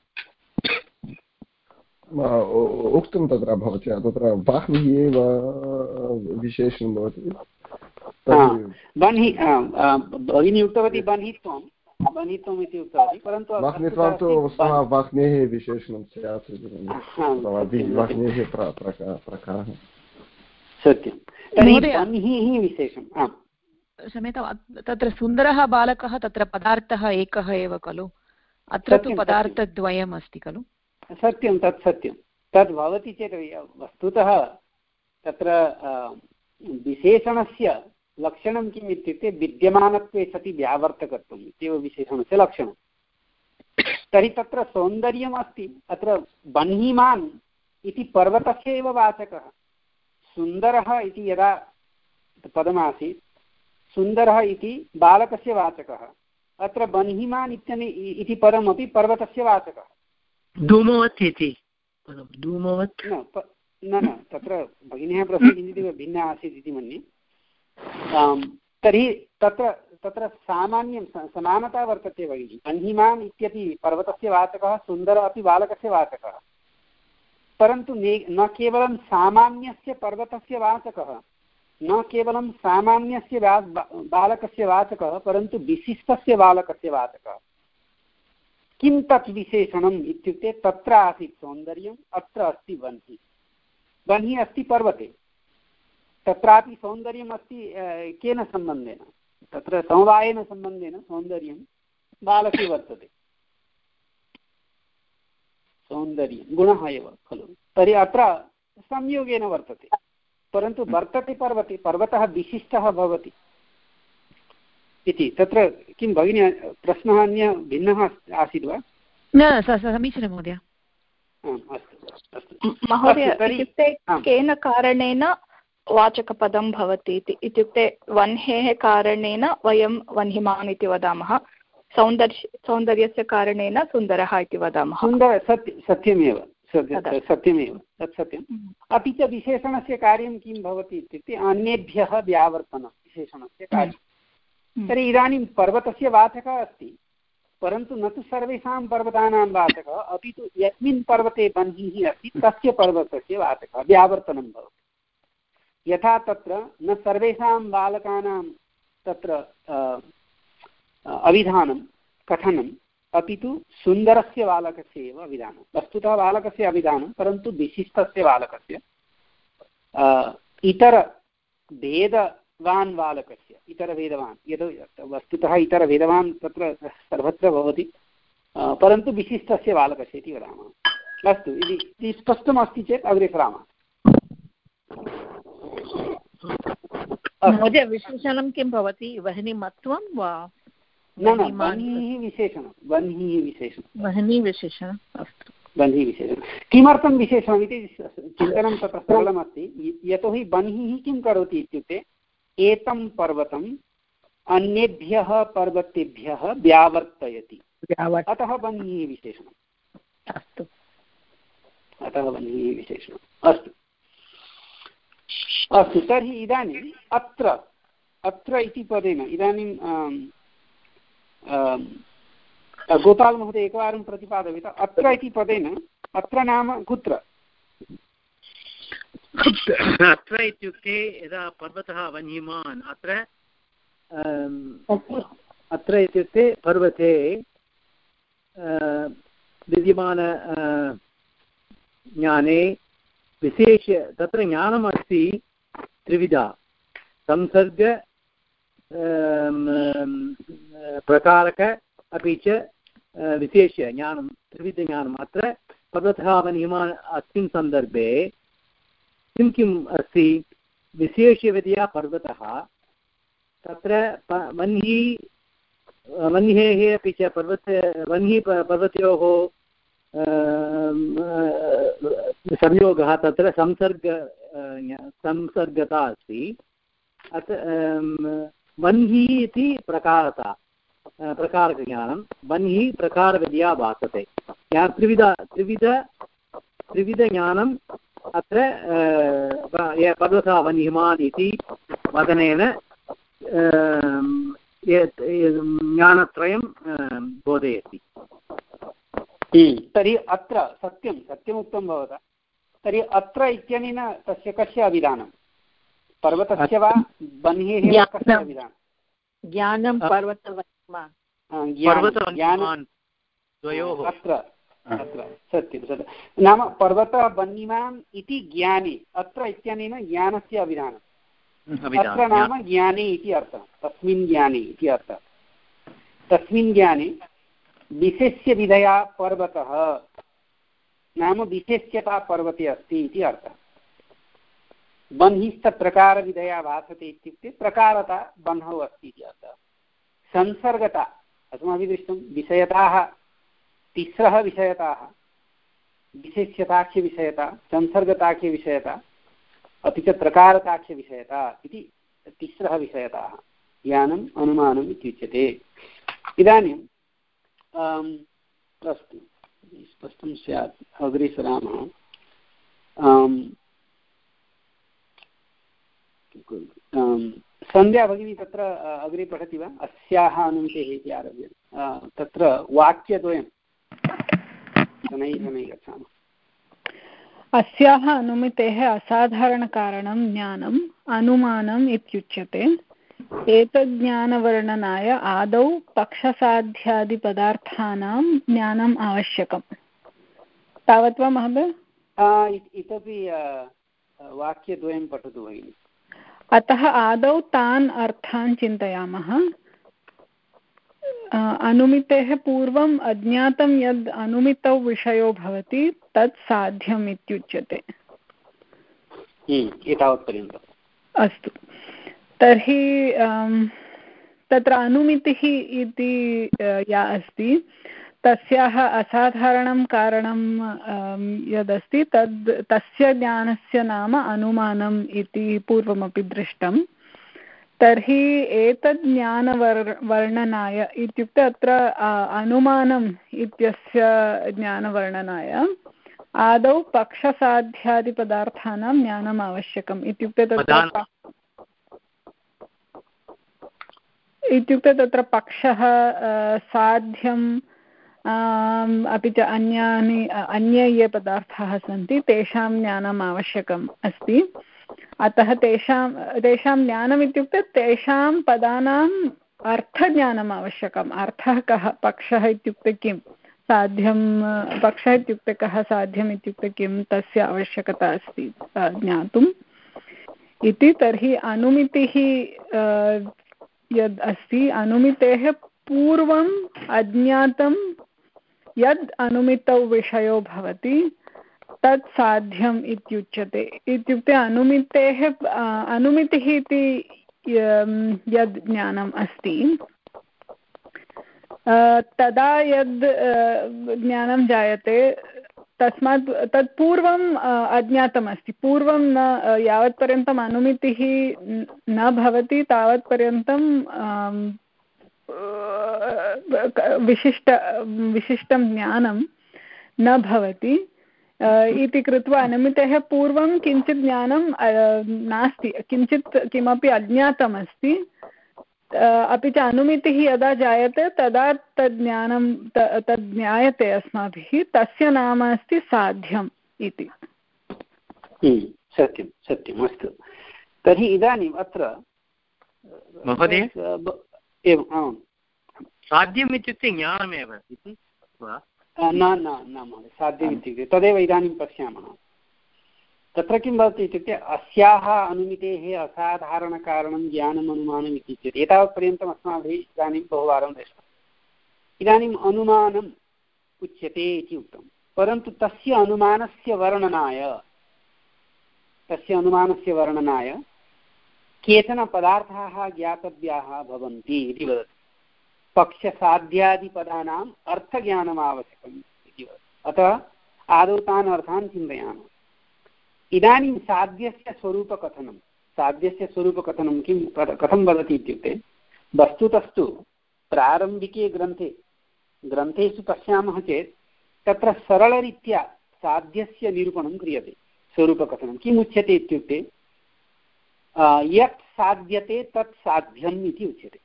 उक्तं तत्र भवति, तत्र वाह्निः एव विशेषणं भवति। बन्हि भगिनी उक्तवती बन्हित्वं बन्हित्वम् इति उक्तवती, परन्तु वाह्नित्वं तु वाह्नेः विशेषणं स्यात्, वाह्नेः प्रकारः। सत्यं, तर्हि बन्हिः विशेषणं। क्षम्यतां, तत्र सुन्दरः बालकः तत्र पदार्थः एकः एव खलु, अत्र तु पदार्थद्वयम् अस्ति खलु? सत्यं, तत् सत्यं। तद् भवति चेत् वस्तुतः तत्र विशेषणस्य लक्षणं किम् इत्युक्ते विद्यमानत्वे सति व्यावर्तकत्वम् इत्येव विशेषणस्य लक्षणं। तर्हि तत्र सौन्दर्यम् अस्ति। अत्र बह्निमान् इति पर्वतस्य एव वाचकः। सुन्दरः इति यदा पदमासीत्, सुन्दरः इति बालकस्य वाचकः। अत्र बह्निमान् इत्यने इति पदमपि पर्वतस्य वाचकः। धूमवत् इति धूमवत् न न तत्र भगिन्याः प्रश्नः किञ्चित् भिन्नः आसीत् इति मन्ये। तर्हि तत्र तत्र सामान्यं समानता वर्तते भगिनि। बह्निमान् इत्यपि पर्वतस्य वाचकः, सुन्दरः अपि बालकस्य वाचकः, परन्तु न केवलं सामान्यस्य पर्वतस्य वाचकः, न केवलं सामान्यस्य बालकस्य वाचकः, परन्तु विशिष्टस्य बालकस्य वाचकः। किं तत् विशेषणम् इत्युक्ते तत्र आसीत् सौन्दर्यम्, अत्र अस्ति बह्निः। बह्निः अस्ति पर्वते, तत्रापि सौन्दर्यम् अस्ति केन सम्बन्धेन? तत्र समवायेन सम्बन्धेन सौन्दर्यं बालके वर्तते। सौन्दर्यं गुणः एव खलु। तर्हि अत्र संयोगेन वर्तते, परन्तु वर्तते पर्वते, पर्वतः विशिष्टः भवति इति। तत्र किं भगिनी प्रश्नः अन्य भिन्नः आसीत् वा? न, समीचीनं महोदय। अस्तु अस्तु महोदय, इत्युक्ते केन कारणेन वाचकपदं भवति इति? इत्युक्ते वह्नेः कारणेन वयं वह्निमान् इति वदामः, सौन्दर्य सौन्दर्यस्य कारणेन सुन्दरः इति वदामः। सुन्दर सत्य सत्यमेव सत्यमेव तत् सत्यम्। अपि च विशेषणस्य कार्यं किं भवति इत्युक्ते अन्येभ्यः व्यावर्तनं विशेषणस्य कार्यं। तर्हि इदानीं पर्वतस्य वाचकः अस्ति, परन्तु न तु सर्वेषां पर्वतानां वाचकः, अपि तु यस्मिन् पर्वते बह्निः अस्ति तस्य पर्वतस्य वाचकः व्यावर्तनं भवति। यथा तत्र न सर्वेषां बालकानां तत्र अविधानं कथनम्, अपि तु सुन्दरस्य बालकस्य एव अविधानं। वस्तुतः बालकस्य अविधानं, परन्तु विशिष्टस्य बालकस्य, इतरभेदवान् बालकस्य, इतरभेदवान्, यद् वस्तुतः इतरभेदवान् तत्र सर्वत्र भवति, परन्तु विशिष्टस्य बालकस्य इति वदामः। अस्तु, इति स्पष्टमस्ति चेत् अग्रे सरामः। महोदय, विशेषणं किं भवति? वह्निमत्वं वा? न न, बह्निः विशेषणं, बह्निः विशेषणं बह्निः विशेषणम्। अस्तु, बह्निः विशेषणं। किमर्थं विशेषणमिति चिन्तनं तत्र सरलमस्ति। यतोहि बह्निः किं करोति इत्युक्ते एतं पर्वतम् अन्येभ्यः पर्वतेभ्यः व्यावर्तयति, अतः बह्निः विशेषणम्। अस्तु, अतः बह्निः विशेषणम्। अस्तु अस्तु तर्हि इदानीम् अत्र अत्र इति पदेन इदानीं गोपालमहोदय एकवारं प्रतिपादयति। अत्र इति पदेन अत्र नाम कुत्र? अत्र इत्युक्ते यदा पर्वतः वह्निमान्, अत्र अत्र इत्युक्ते पर्वते विद्यमान ज्ञाने विशेष तत्र ज्ञानम् अस्ति त्रिविधा संसर्ग प्रकारक अपि च विशेष्य ज्ञानं त्रिविधज्ञानम् अत्र पर्वतः वह्निमान् अस्मिन् सन्दर्भे किं किम् अस्ति विशेष्यविधया पर्वतः तत्र वह्निः वह्नेः अपि च पर्वत वह्निः पर्वतयोः संयोगः तत्र संसर्ग संसर्गता अस्ति अत वह्निः इति प्रकारता प्रकारकज्ञानं वह्निः प्रकारविद्या भासते त्रिविध त्रिविध त्रिविधज्ञानम् अत्र पर्वतः वह्निमान् इति वदनेन ज्ञानत्रयं बोधयति। तर्हि अत्र सत्यं सत्यमुक्तं भवता। तर्हि अत्र इत्यनेन तस्य कस्य अभिधानं पर्वतस्य वा वह्नेः कस्य अभिधानं? ज्ञानं पर्वतवह्निमान् द्वयोः अत्र अत्र सत्यं सत्यं नाम पर्वतः वह्निमान् इति ज्ञाने अत्र इत्यनेन ज्ञानस्य अभिधानम् अत्र नाम ज्ञाने इति अर्थः तस्मिन् ज्ञाने इति अर्थः तस्मिन् ज्ञाने विशेष्यविधया पर्वतः नाम विशेष्यता पर्वते अस्ति इति अर्थः वह्निस्तत्प्रकारविधया भासते इत्युक्ते प्रकारता वह्नौ अस्ति इति अर्थः संसर्गता अस्माभिः दृष्टं विषयताः तिस्रः विषयताः विशेष्यताख्यविषयता संसर्गताख्यविषयता अपि च प्रकारताख्यविषयता इति तिस्रः विषयताः ज्ञानम् अनुमानम् इत्युच्यते। इदानीम् अस्तु स्पष्टं स्यात् अग्रे सरामः। सन्ध्या भगिनी तत्र अग्रे पठति वा? अस्याः अनुमितेः इति आरभ्य तत्र वाक्यद्वयं शनैः शनैः गच्छामः। अस्याः अनुमितेः असाधारणकारणं ज्ञानम् अनुमानम् इत्युच्यते। एतज्ज्ञानवर्णनाय आदौ पक्षसाध्यादिपदार्थानां ज्ञानम् आवश्यकम्। तावत् वा महोदय? इतोपि वाक्यद्वयं पठतु भगिनि। अतः आदौ तान् अर्थान् चिन्तयामः। अनुमितेः पूर्वम् अज्ञातं यद् अनुमितौ विषयो भवति तत् साध्यम् इत्युच्यते। एतावत्पर्यन्तम् अस्तु। तर्हि तत्र अनुमितिः इति या अस्ति तस्याः असाधारणं कारणं यदस्ति तद् तस्य ज्ञानस्य नाम अनुमानम् इति पूर्वमपि दृष्टं। तर्हि एतद् ज्ञानवर् वर्णनाय इत्युक्ते अत्र अनुमानम् इत्यस्य ज्ञानवर्णनाय आदौ पक्षसाध्यादिपदार्थानां ज्ञानम् आवश्यकम्। इत्युक्ते तत्र इत्युक्ते तत्र पक्षः साध्यम् अपि च अन्यानि अन्ये ये पदार्थाः सन्ति तेषां ज्ञानम् आवश्यकम् अस्ति। अतः तेषां तेषां ज्ञानम् इत्युक्ते तेषां पदानाम् अर्थज्ञानम् आवश्यकम्। अर्थः कः, पक्षः इत्युक्ते किं, साध्यं पक्षः इत्युक्ते कः, साध्यम् इत्युक्ते किं, तस्य आवश्यकता अस्ति ज्ञातुम् इति। तर्हि अनुमितिः यद् अस्ति अनुमितेः पूर्वम् अज्ञातं यद् अनुमितौ विषयो भवति तत् साध्यम् इत्युच्यते। इत्युक्ते अनुमितेः अनुमितिः इति यद् ज्ञानम् अस्ति तदा यद् ज्ञानं जायते तस्मात् तत् पूर्वम् अज्ञातमस्ति। पूर्वं न यावत्पर्यन्तम् अनुमितिः न भवति तावत्पर्यन्तं विशिष्ट विशिष्टं ज्ञानं न भवति इति कृत्वा अनुमितेः पूर्वं किञ्चित् ज्ञानं नास्ति, किञ्चित् किमपि अज्ञातमस्ति। अपि च अनुमितिः यदा जायते तदा तद् ज्ञानं तद् ज्ञायते अस्माभिः, तस्य नाम अस्ति साध्यम् इति। सत्यं सत्यम्। अस्तु, तर्हि इदानीम् अत्र महोदय एवम् आम् साध्यम् इत्युक्ते ज्ञानमेव इति वा? न न न महोदय साध्यम् इत्युक्ते तदेव इदानीं पश्यामः। तत्र किं भवति इत्युक्ते अस्याः अनुमितेः असाधारणकारणं ज्ञानम् अनुमानम् इति उच्यते। एतावत्पर्यन्तम् अस्माभिः इदानीं बहुवारं दृष्टम्। इदानीम् अनुमानम् उच्यते इति उक्तं, परन्तु तस्य अनुमानस्य वर्णनाय तस्य अनुमानस्य वर्णनाय केचन पदार्थाः ज्ञातव्याः भवन्ति इति वदति। पक्षसाध्यादिपदानाम् अर्थज्ञानम् आवश्यकम् इति वदति। अतः आदौ तान् अर्थान् चिन्तयामः। इदानीं साध्यस्य स्वरूपकथनं साध्यस्य स्वरूपकथनं किं कथं वदति इत्युक्ते वस्तुतस्तु प्रारम्भिके ग्रन्थे ग्रन्थेषु पश्यामः चेत् तत्र सरलरीत्या साध्यस्य निरूपणं क्रियते। स्वरूपकथनं किम् उच्यते इत्युक्ते यत् साध्यते तत् साध्यम् इति उच्यते।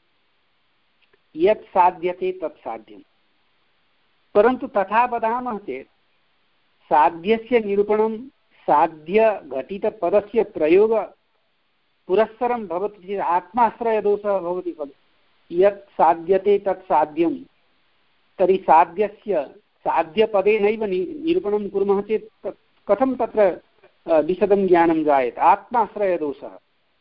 यत् साध्यते तत् साध्यम्। परन्तु तथा वदामः चेत् साध्यस्य निरूपणं साध्यघटितपदस्य प्रयोग पुरस्सरं भवति चेत् आत्माश्रयदोषः भवति खलु। यत् साध्यते तत् साध्यं तर्हि साध्यस्य साध्यपदे नैव निरूपणं कुर्मः चेत् कथं तत्र विशदं ज्ञानं जायते, आत्माश्रयदोषः।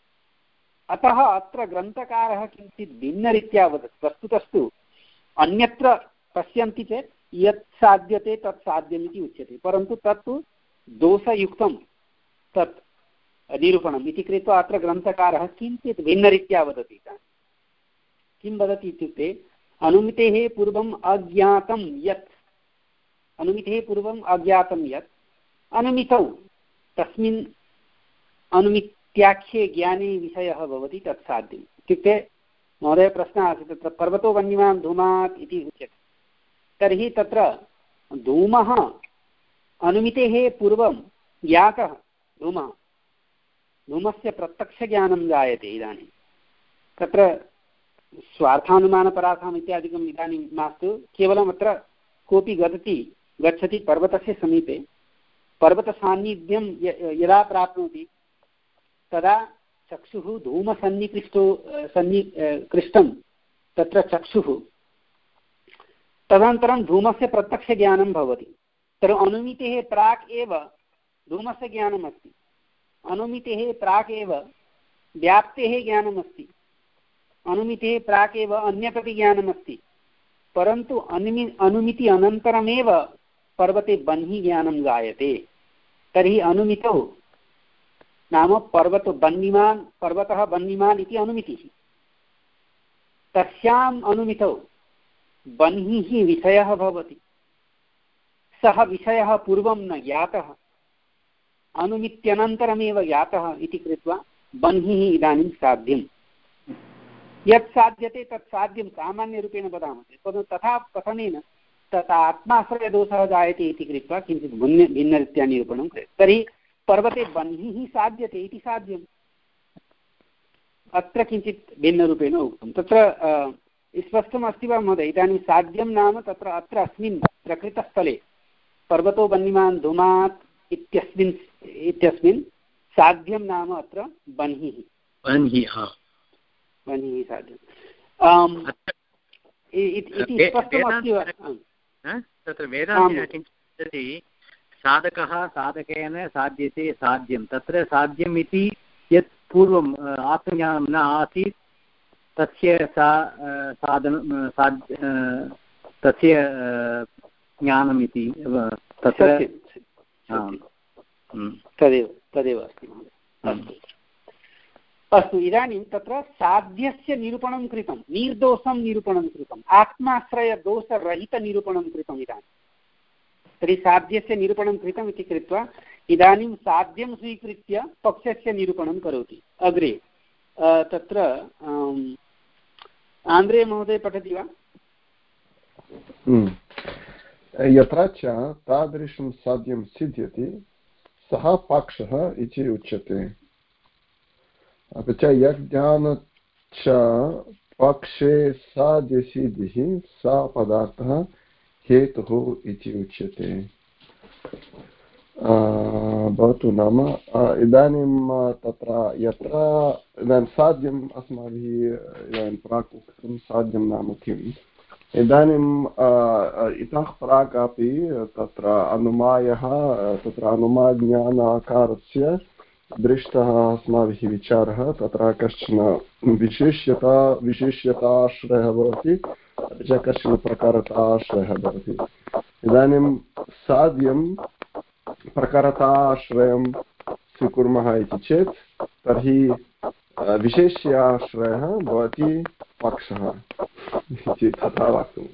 अतः अत्र ग्रन्थकारः किञ्चित् भिन्नरीत्या वदति। वस्तुतस्तु अन्यत्र पश्यन्ति चेत् यत् साध्यते तत् साध्यम् इति उच्यते, परन्तु तत्तु दोषयुक्तं तत् निरूपणम् इति कृत्वा अत्र ग्रन्थकारः किञ्चित् भिन्नरीत्या वदति। किं वदति इत्युक्ते अनुमितेः पूर्वम् अज्ञातं यत् अनुमितेः पूर्वम् अज्ञातं यत् अनुमितौ तस्मिन् अनुमित्याख्ये ज्ञाने विषयः भवति तत् साध्यम्। इत्युक्ते महोदय प्रश्नः आसीत् तत्र पर्वतो वह्निमान् धूमात् इति उच्यते। तर्हि तत्र धूमः अनुमितेः पूर्वं ज्ञातः धूमः धूमस्य प्रत्यक्षज्ञानं जायते। इदानीं तत्र स्वार्थानुमानपरार्थम् इत्यादिकम् इदानीं मास्तु, केवलम् अत्र कोऽपि गच्छति गच्छति पर्वतस्य समीपे, पर्वतसान्निध्यं यदा प्राप्नोति तदा चक्षुः धूमसन्निकृष्टो सन्नि कृष्टं तत्र चक्षुः, तदनन्तरं धूमस्य प्रत्यक्षज्ञानं भवति। तर्हि अनुमितेः प्राक् एव धूमस्य ज्ञानमस्ति, अनुमितेः प्राक् एव व्याप्तेः ज्ञानमस्ति, अनुमितेः प्राक् एव अन्यतपि ज्ञानमस्ति, परन्तु अनुमि अनुमिति अनन्तरमेव पर्वते बह्निः ज्ञानं जायते। तर्हि अनुमितौ नाम पर्वतो बह्निमान् पर्वतः बह्निमान् इति अनुमितिः। तस्याम् अनुमितौ बह्निः विषयः भवति। सः विषयः पूर्वं न ज्ञातः, अनुमित्यनन्तरमेव ज्ञातः इति कृत्वा बह्निः इदानीं साध्यम्। यत् साध्यते तत् साध्यं सामान्यरूपेण वदामः चेत्, परन्तु तथा कथनेन तत् आत्माश्रयदोषः जायते इति कृत्वा किञ्चित् भिन्न भिन्नरीत्या निरूपणं क्रियते। तर्हि पर्वते बह्निः साध्यते इति साध्यम्। अत्र किञ्चित् भिन्नरूपेण उक्तं। तत्र स्पष्टमस्ति वा महोदय? इदानीं साध्यं नाम तत्र अत्र अस्मिन् प्रकृतस्थले पर्वतो वह्निमान् धूमात् इत्यस्मिन् इत्यस्मिन् साध्यं नाम अत्र बह्निः बह्निः बह्निः साध्यम् इति स्पष्टमस्ति वा? तत्र वेदान्तेन किञ्चित् वदति साधकः साधकेन साध्यते साध्यं। तत्र साध्यम् इति यत् पूर्वम् आत्मज्ञानं न आसीत् तस्य सा साधनं साध्य तस्य ज्ञानम् इति तत्र तदेव तदेव अस्ति महोदय। अस्तु, इदानीं तत्र साध्यस्य निरूपणं कृतं, निर्दोषं निरूपणं कृतम्, आत्माश्रयदोषरहितनिरूपणं कृतम्। इदानीं तर्हि साध्यस्य निरूपणं कृतम् इति कृत्वा इदानीं साध्यं स्वीकृत्य पक्षस्य निरूपणं करोति अग्रे। तत्र आन्द्रे महोदय पठति वा? यत्र च तादृशं साध्यं सिद्ध्यति सः पक्षः इति उच्यते। अपि च यज्ञान च पक्षे साध्यसिद्धिः सा पदार्थः हेतुः इति उच्यते। भवतु नाम इदानीं तत्र यत्र इदानीं साध्यम् अस्माभिः इदानीं प्राक् उक्तं साध्यं नाम किं? इदानीम् इतः प्राक् अपि तत्र अनुमायः तत्र अनुमाज्ञानाकारस्य दृष्टः अस्माभिः विचारः तत्र कश्चन विशेष्यता विशेष्यताश्रयः भवति अपि च कश्चन प्रकारताश्रयः भवति। इदानीं साध्यं प्रकारताश्रयं स्वीकुर्मः इति चेत् तर्हि विशेष्याश्रयः भवति पक्षः इति तथा वक्तुं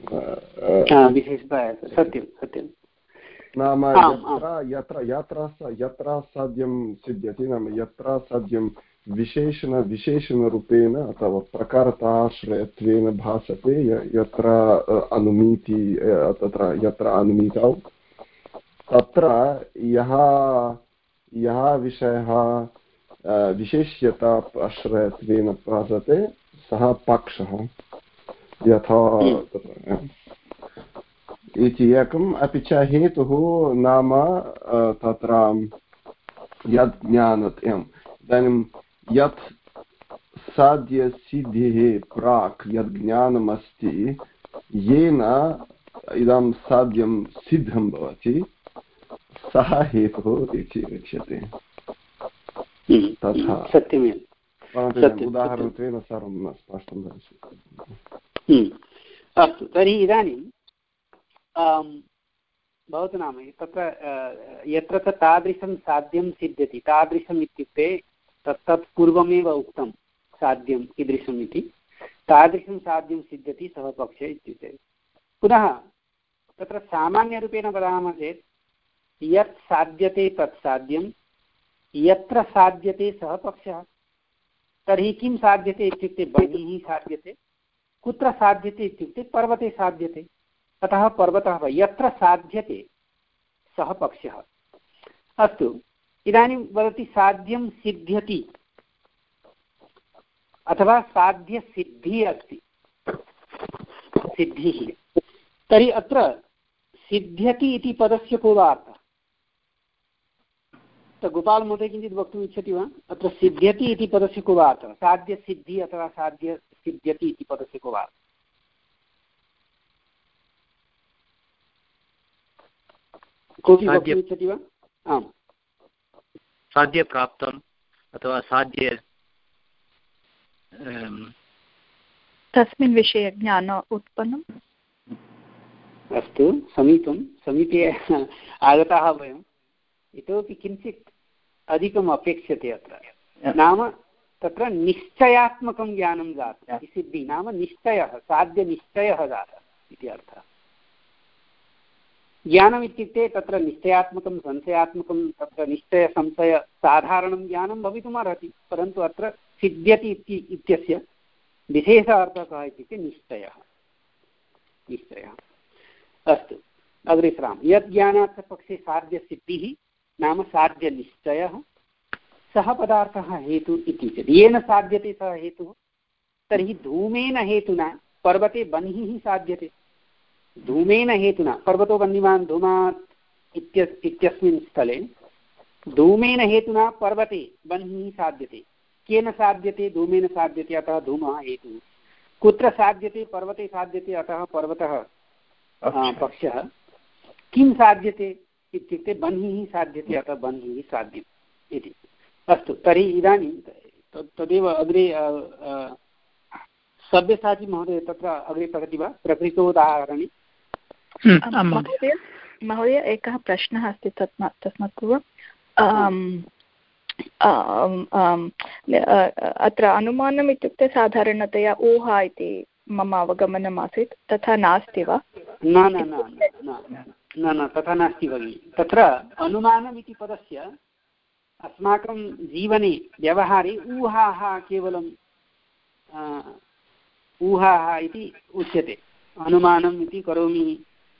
सत्यं सत्यं नाम यत्र यत्र यत्र यत्र साध्यं सिद्ध्यति नाम यत्र साध्यं विशेषण विशेषणरूपेण अथवा प्रकारताश्रयत्वेन भासते यत्र अनुमीति तत्र यत्र अनुमीतौ तत्र यः यः विषयः विशेष्यता आश्रयत्वेन भासते सः पक्षः यथा इति एकम्। अपि च हेतुः नाम तत्र यत् ज्ञानम् इदानीं यत् साध्यसिद्धिः प्राक् यद् ज्ञानमस्ति येन इदं साध्यं सिद्धं भवति सः हेतुः इति उच्यते। तथा सत्यमेव उदाहरणत्वेन सर्वं न स्पष्टं भविष्यति। अस्तु तर्हि इदानीं भवतु नाम तत्र यत्र तादृशं साध्यं सिद्ध्यति तादृशम् इत्युक्ते तत् तत् पूर्वमेव उक्तं साध्यं कीदृशम् इति तादृशं साध्यं सिद्ध्यति सः पक्षे इत्युक्ते। पुनः तत्र सामान्यरूपेण वदामः चेत् यत् साध्यते तत् साध्यं यत्र साध्यते सः पक्षः। तर्हि किं साध्यते इत्युक्ते बहिः साध्यते, कुत्र साध्यते इत्युक्ते पर्वते साध्यते, अतः पर्वतः यत्र साध्यते सः पक्षः। अस्तु इदानीं वदति साध्यं सिद्ध्यति अथवा साध्यसिद्धिः अस्ति सिद्धिः। तर्हि अत्र सिद्ध्यति इति पदस्य को वा अर्थः? गोपाल महोदय किञ्चित् वक्तुम् इच्छति वा? अत्र सिद्ध्यति इति पदस्य को वा अर्थः? साध्यसिद्धिः अथवा साध्यसिद्ध्यति इति पदस्य को वा? कोऽपि वक्तुम् इच्छति वा? आम्, साध्यप्राप्तम् अथवा साध्य तस्मिन् विषये ज्ञान उत्पन्नम्। अस्तु, समीपं समीपे आगताः वयम्। इतोपि किञ्चित् अधिकम् अपेक्ष्यते अत्र। नाम तत्र निश्चयात्मकं ज्ञानं जातं। सिद्धिः नाम निश्चयः, साध्यनिश्चयः जातः इति अर्थः। ज्ञानम् इत्युक्ते तत्र निश्चयात्मकं संशयात्मकं तत्र निश्चयसंशय साधारणं ज्ञानं भवितुम् अर्हति, परन्तु अत्र सिद्ध्यति इत्यस्य विशेष अर्थः कः इत्युक्ते निश्चयः निश्चयः। अस्तु अग्रे सरामः। यद् ज्ञानात् पक्षे साध्यसिद्धिः नाम साध्यनिश्चयः सः पदार्थः हेतु इत्युच्यते। येन साध्यते सः हेतुः। तर्हि धूमेन हेतुना पर्वते बह्निः साध्यते। धूमेन हेतुना पर्वतो वह्निमान् धूमात् इत्यस्मिन् स्थले धूमेन हेतुना पर्वते बह्निः साध्यते। केन साध्यते? धूमेन साध्यते, अतः धूमः हेतुः। कुत्र साध्यते? पर्वते साध्यते, अतः पर्वतः पक्षः। किं साध्यते इत्युक्ते बह्निः साध्यते, अतः बह्निः साध्यते इति। अस्तु तर्हि इदानीं तदेव अग्रे सब्यसाची महोदय तत्र अग्रे पठति वा प्रकृतोदाहरणे? महोदय महोदय एकः प्रश्नः अस्ति तस्मात् तस्मात् पूर्वम् अत्र अनुमानम् इत्युक्ते साधारणतया ऊहा इति मम अवगमनम् आसीत्, तथा नास्ति वा? न न न न न तथा नास्ति भगिनि। तत्र अनुमानम् इति पदस्य अस्माकं जीवने व्यवहारे ऊहाः केवलं ऊहाः इति उच्यते। अनुमानम् इति करोमि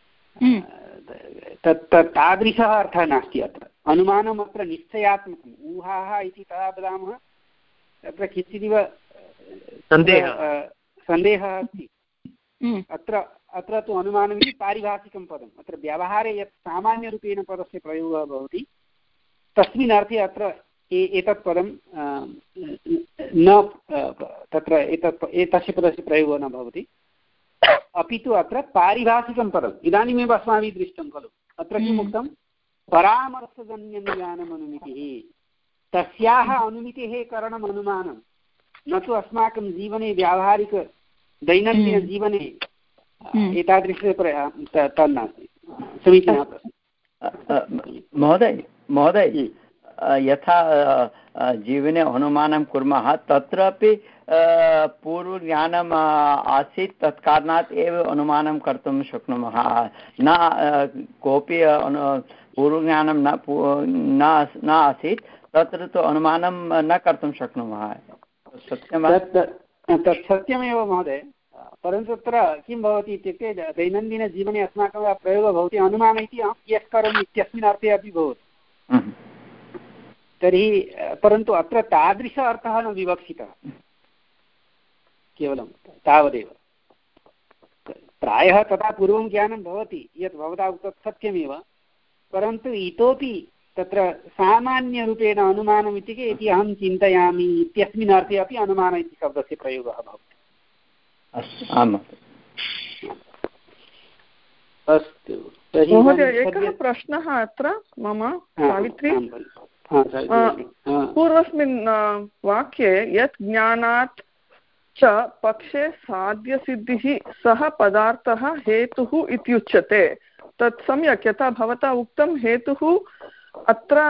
तत् तादृशः अर्थः नास्ति अत्र। अनुमानम् अत्र निश्चयात्मकम्। ऊहाः इति तदा वदामः तत्र किञ्चिदिव सन्देहः सन्देहः अस्ति। अत्र अत्र तु अनुमानमिति पारिभाषिकं पदम्। अत्र व्यवहारे यत् सामान्यरूपेण पदस्य प्रयोगः भवति तस्मिन् अर्थे अत्र एतत् पदं न तत्र एतत् एतस्य पदस्य प्रयोगः न भवति। अपि तु अत्र पारिभाषिकं पदम् इदानीमेव अस्माभिः दृष्टं खलु अत्र किम् उक्तं परामर्शजन्यं ज्ञानमनुमितिः तस्याः अनुमितेः करणम् अनुमानं न तु अस्माकं जीवने व्यावहारिक दैनन्दिनजीवने एतादृश तन्नास्ति समीचीनः महोदय महोदय यथा जीवने अनुमानं कुर्मः तत्रापि पूर्वज्ञानम् आसीत् तत्कारणात् एव अनुमानं कर्तुं शक्नुमः न कोऽपि पूर्वज्ञानं न न आसीत् तत्र तु अनुमानं न कर्तुं शक्नुमः सत्यं तत् सत्यमेव महोदय परन्तु तत्र किं भवति इत्युक्ते दैनन्दिनजीवने अस्माकं प्रयोगः भवति अनुमानम् इति यः करोमि इत्यस्मिन् अर्थे अपि भवति तर्हि परन्तु अत्र तादृश अर्थः न विवक्षितः केवलं तावदेव प्रायः तथा पूर्वं ज्ञानं भवति यत् भवता उक्तं सत्यमेव परन्तु इतोपि तत्र सामान्यरूपेण अनुमानम् इत्युक्ते इति अहं चिन्तयामि इत्यस्मिन् अर्थे अपि अनुमान इति शब्दस्य प्रयोगः भवति अस्तु महोदय एकः प्रश्नः अत्र मम सावित्री पूर्वस्मिन् वाक्ये यत् ज्ञानात् च पक्षे साध्यसिद्धिः सः पदार्थः हेतुः इत्युच्यते तत् सम्यक् यथा भवता उक्तं हेतुः अत्र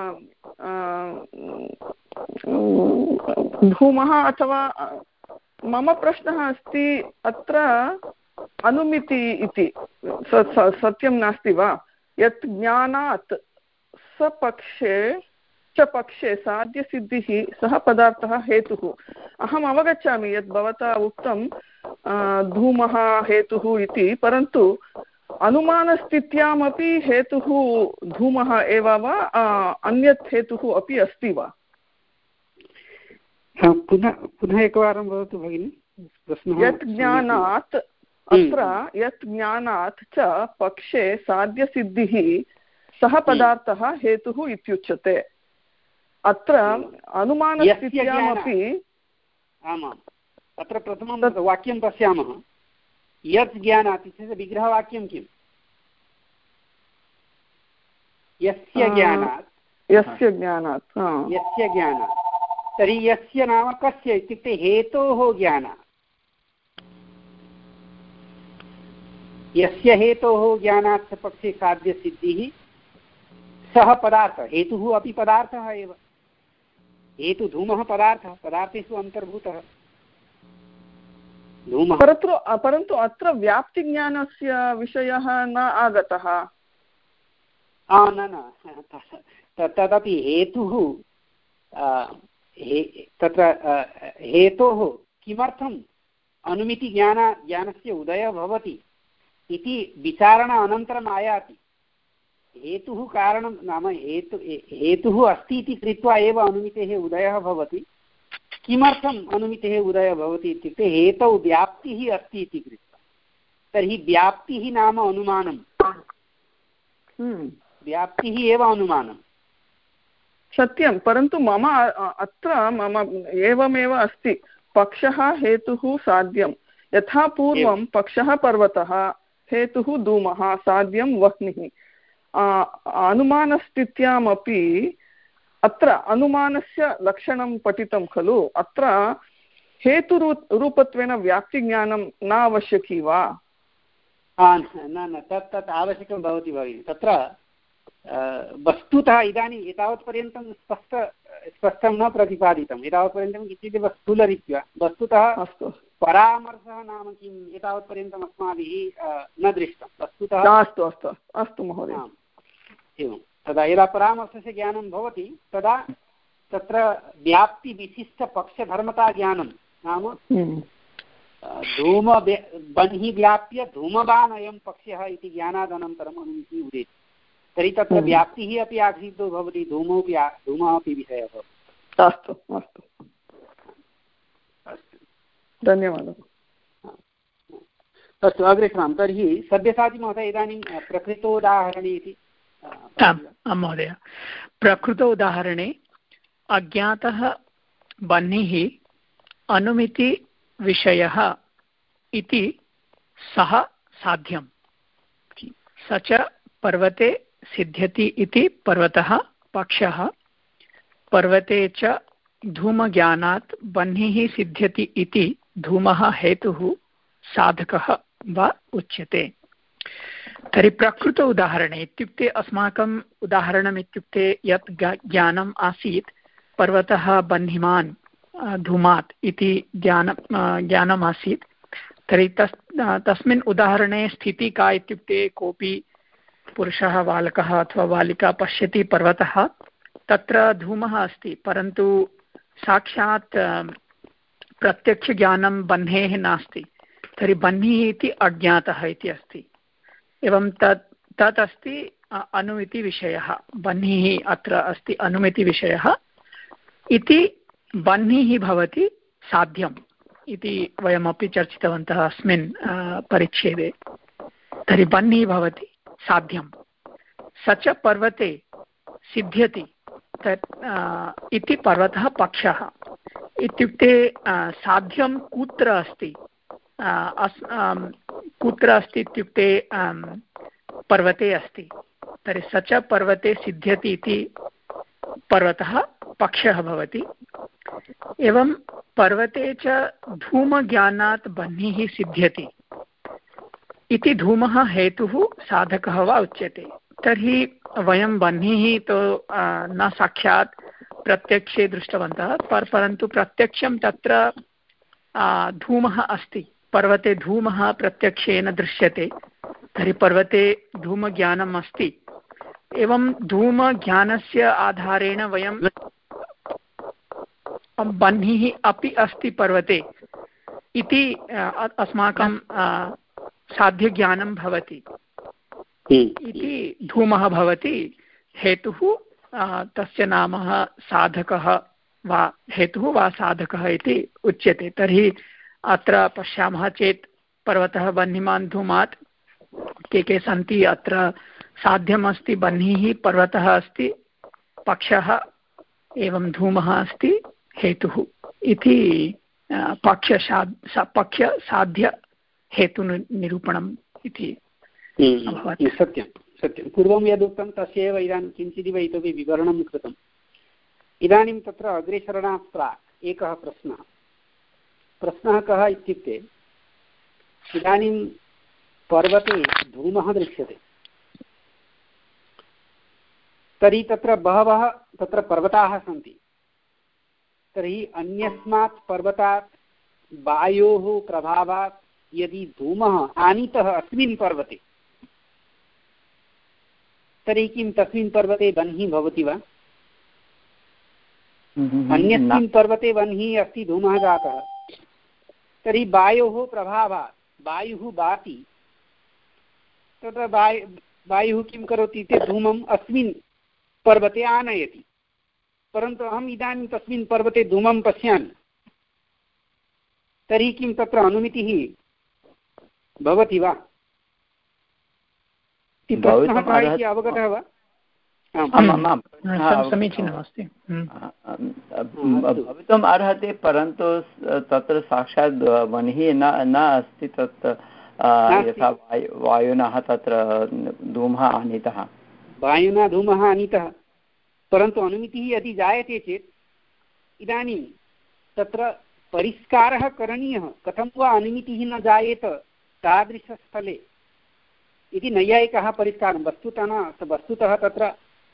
धूमः अथवा मम प्रश्नः अस्ति अत्र अनुमिति इति सत्यं नास्ति वा यत् ज्ञानात् सपक्षे च पक्षे साध्यसिद्धिः सः पदार्थः हेतुः अहम् अवगच्छामि यत् भवता उक्तं धूमः हेतुः इति परन्तु अनुमानस्थित्यामपि हेतुः धूमः एव वा अन्यत् हेतुः अपि अस्ति वा पुनः पुनः एकवारं वदतु भगिनि प्रश्नः यत् ज्ञानात् अत्र यत् ज्ञानात् च पक्षे साध्यसिद्धिः सः पदार्थः हेतुः इत्युच्यते अत्र अनुमानस्थित्यामपि आमाम् अत्र प्रथमं वाक्यं पश्यामः यत् ज्ञानात् इत्यस्य विग्रहवाक्यं किम् यस्य ज्ञानात् यस्य ज्ञानात् यस्य ज्ञानात् तर्हि यस्य नाम कस्य इत्युक्ते हेतोः ज्ञानात् यस्य हेतोः ज्ञानात् पक्षे साध्यसिद्धिः सः पदार्थः हेतुः अपि पदार्थः एव हेतु धूमः पदार्थः पदार्थेषु अन्तर्भूतः धूमः परन्तु परन्तु अत्र व्याप्तिज्ञानस्य विषयः न आगतः न न तदपि हेतुः तत्र हेतोः किमर्थम् अनुमितिज्ञान ज्ञानस्य उदयः भवति इति विचारण अनन्तरम् आयाति हेतुः कारणं नाम हेतु हेतुः अस्ति इति कृत्वा एव अनुमितेः उदयः भवति किमर्थम् अनुमितेः उदयः भवति इत्युक्ते हेतौ व्याप्तिः अस्ति इति कृत्वा तर्हि व्याप्तिः नाम अनुमानं व्याप्तिः एव अनुमानं सत्यं परन्तु मम अत्र मम एवमेव अस्ति पक्षः हेतुः साध्यं यथा पूर्वं पक्षः पर्वतः हेतुः धूमः साध्यं वह्निः अनुमानस्थित्यामपि अत्र अनुमानस्य लक्षणं पठितं खलु अत्र हेतुरूपत्वेन व्याप्तिज्ञानं न आवश्यकी वा न न तत् तत् आवश्यकं भवति भगिनि तत्र वस्तुतः इदानीम् एतावत्पर्यन्तं स्पष्ट स्पष्टं न प्रतिपादितम् एतावत्पर्यन्तं किञ्चिदेव स्थूलरीत्या वस्तुतः अस्तु परामर्शः नाम किम् एतावत्पर्यन्तम् अस्माभिः न दृष्टं वस्तुतः अस्तु अस्तु अस्तु महोदय एवं तदा यदा परामर्शस्य ज्ञानं भवति तदा तत्र व्याप्तिविशिष्टपक्षधर्मता ज्ञानं नाम धूम बह्नि व्याप्य धूमवान् अयं पक्षः इति ज्ञानादनन्तरम् अनुमितिः उदेति तर्हि तत्र व्याप्तिः अपि आसीत् भवति धूमोऽपि धूमः अपि विषयः भवति अस्तु अस्तु धन्यवादः अस्तु अग्रे सरामः तर्हि सब्यसाचिमहोदय इदानीं प्रकृतोदाहरणे इति आं महोदय प्रकृतोदाहरणे अज्ञातः बह्निः अनुमितिविषयः इति सः साध्यं स च पर्वते सिद्ध्यति इति पर्वतः पक्षः पर्वते च धूमज्ञानात् बह्निः सिद्ध्यति इति धूमः हेतुः साधकः वा उच्यते। तर्हि प्रकृत उदाहरणे इत्युक्ते अस्माकम् उदाहरणम् इत्युक्ते यत् ज्ञानम् आसीत् पर्वतः बह्निमान् धूमात् इति ज्ञान ज्ञानम् आसीत्। तर्हि तस् तस्मिन् उदाहरणे स्थितिः का इत्युक्ते कोऽपि पुरुषः बालकः अथवा बालिका पश्यति पर्वतः तत्र धूमः अस्ति परन्तु साक्षात् प्रत्यक्षज्ञानं बह्नेः नास्ति। तर्हि बह्निः इति अज्ञातः इति अस्ति। एवं तत् तत् अस्ति अणु इति विषयः। बह्निः अत्र अस्ति अणु इति विषयः इति बह्निः भवति साध्यम् इति वयमपि चर्चितवन्तः अस्मिन् परिच्छेदे। तर्हि बह्निः भवति साध्यं स च पर्वते सिद्ध्यति तत् इति पर्वतः पक्षः इत्युक्ते साध्यं कुत्र अस्ति कुत्र अस्ति इत्युक्ते पर्वते अस्ति। तर्हि स च पर्वते सिद्ध्यति इति पर्वतः पक्षः भवति। एवं पर्वते च धूमज्ञानात् बह्निः सिद्ध्यति इति धूमः हेतुः साधकः वा उच्यते। तर्हि वयं बह्निः तो न साक्षात् प्रत्यक्षे दृष्टवन्तः पर परन्तु प्रत्यक्षं तत्र धूमः अस्ति। पर्वते धूमः प्रत्यक्षेन दृश्यते। तर्हि पर्वते धूमज्ञानम् अस्ति। एवं धूमज्ञानस्य आधारेण वयं बह्निः अपि अस्ति पर्वते इति अस्माकं साध्यज्ञानं भवति इति धूमः भवति हेतुः तस्य नाम साधकः वा हेतुः वा साधकः इति उच्यते। तर्हि अत्र पश्यामः चेत् पर्वतः बह्निमान् धूमात् के के सन्ति अत्र साध्यमस्ति बह्निः पर्वतः अस्ति पक्षः एवं धूमः अस्ति हेतुः इति पक्षसाध् पक्षसाध्य हेतुनिरूपणम् इति सत्यं सत्यं। पूर्वं यदुक्तं तस्यैव इदानीं किञ्चिदिव इतोपि विवरणं कृतम्। इदानीं तत्र अग्रे सरणात् प्राक् एकः प्रश्नः प्रश्नः कः इत्युक्ते इदानीं पर्वते धूमः दृश्यते तर्हि तत्र बहवः तत्र पर्वताः सन्ति। तर्हि अन्यस्मात् पर्वतात् वायोः प्रभावात् यदि धूमः आनीतः अस्मिन् पर्वते तर्हि किं तस्मिन् पर्वते बह्निः भवति वा? अन्यस्मिन् पर्वते बह्निः अस्ति धूमः जातः तर्हि वायोः प्रभावात् वायुः वाति तत्र वायु वायुः किं करोति इति धूमम् अस्मिन् पर्वते आनयति। परन्तु अहम् इदानीं तस्मिन् पर्वते धूमं पश्यामि तर्हि किं तत्र अनुमितिः भवति वा इति प्रश्नः इति अवगतः वा? समीचीनमस्ति। भवितुम् अर्हति परन्तु तत्र साक्षात् बह्निः न न अस्ति। तत् यथा वायुना तत्र धूमः आनीतः वायुना धूमः आनीतः परन्तु अनुमितिः यदि जायते चेत् इदानीं तत्र परिष्कारः करणीयः। कथं वा अनुमितिः न जायेत तादृशस्थले इति नैयायिकः परिष्कारं वस्तुतः न वस्तुतः तत्र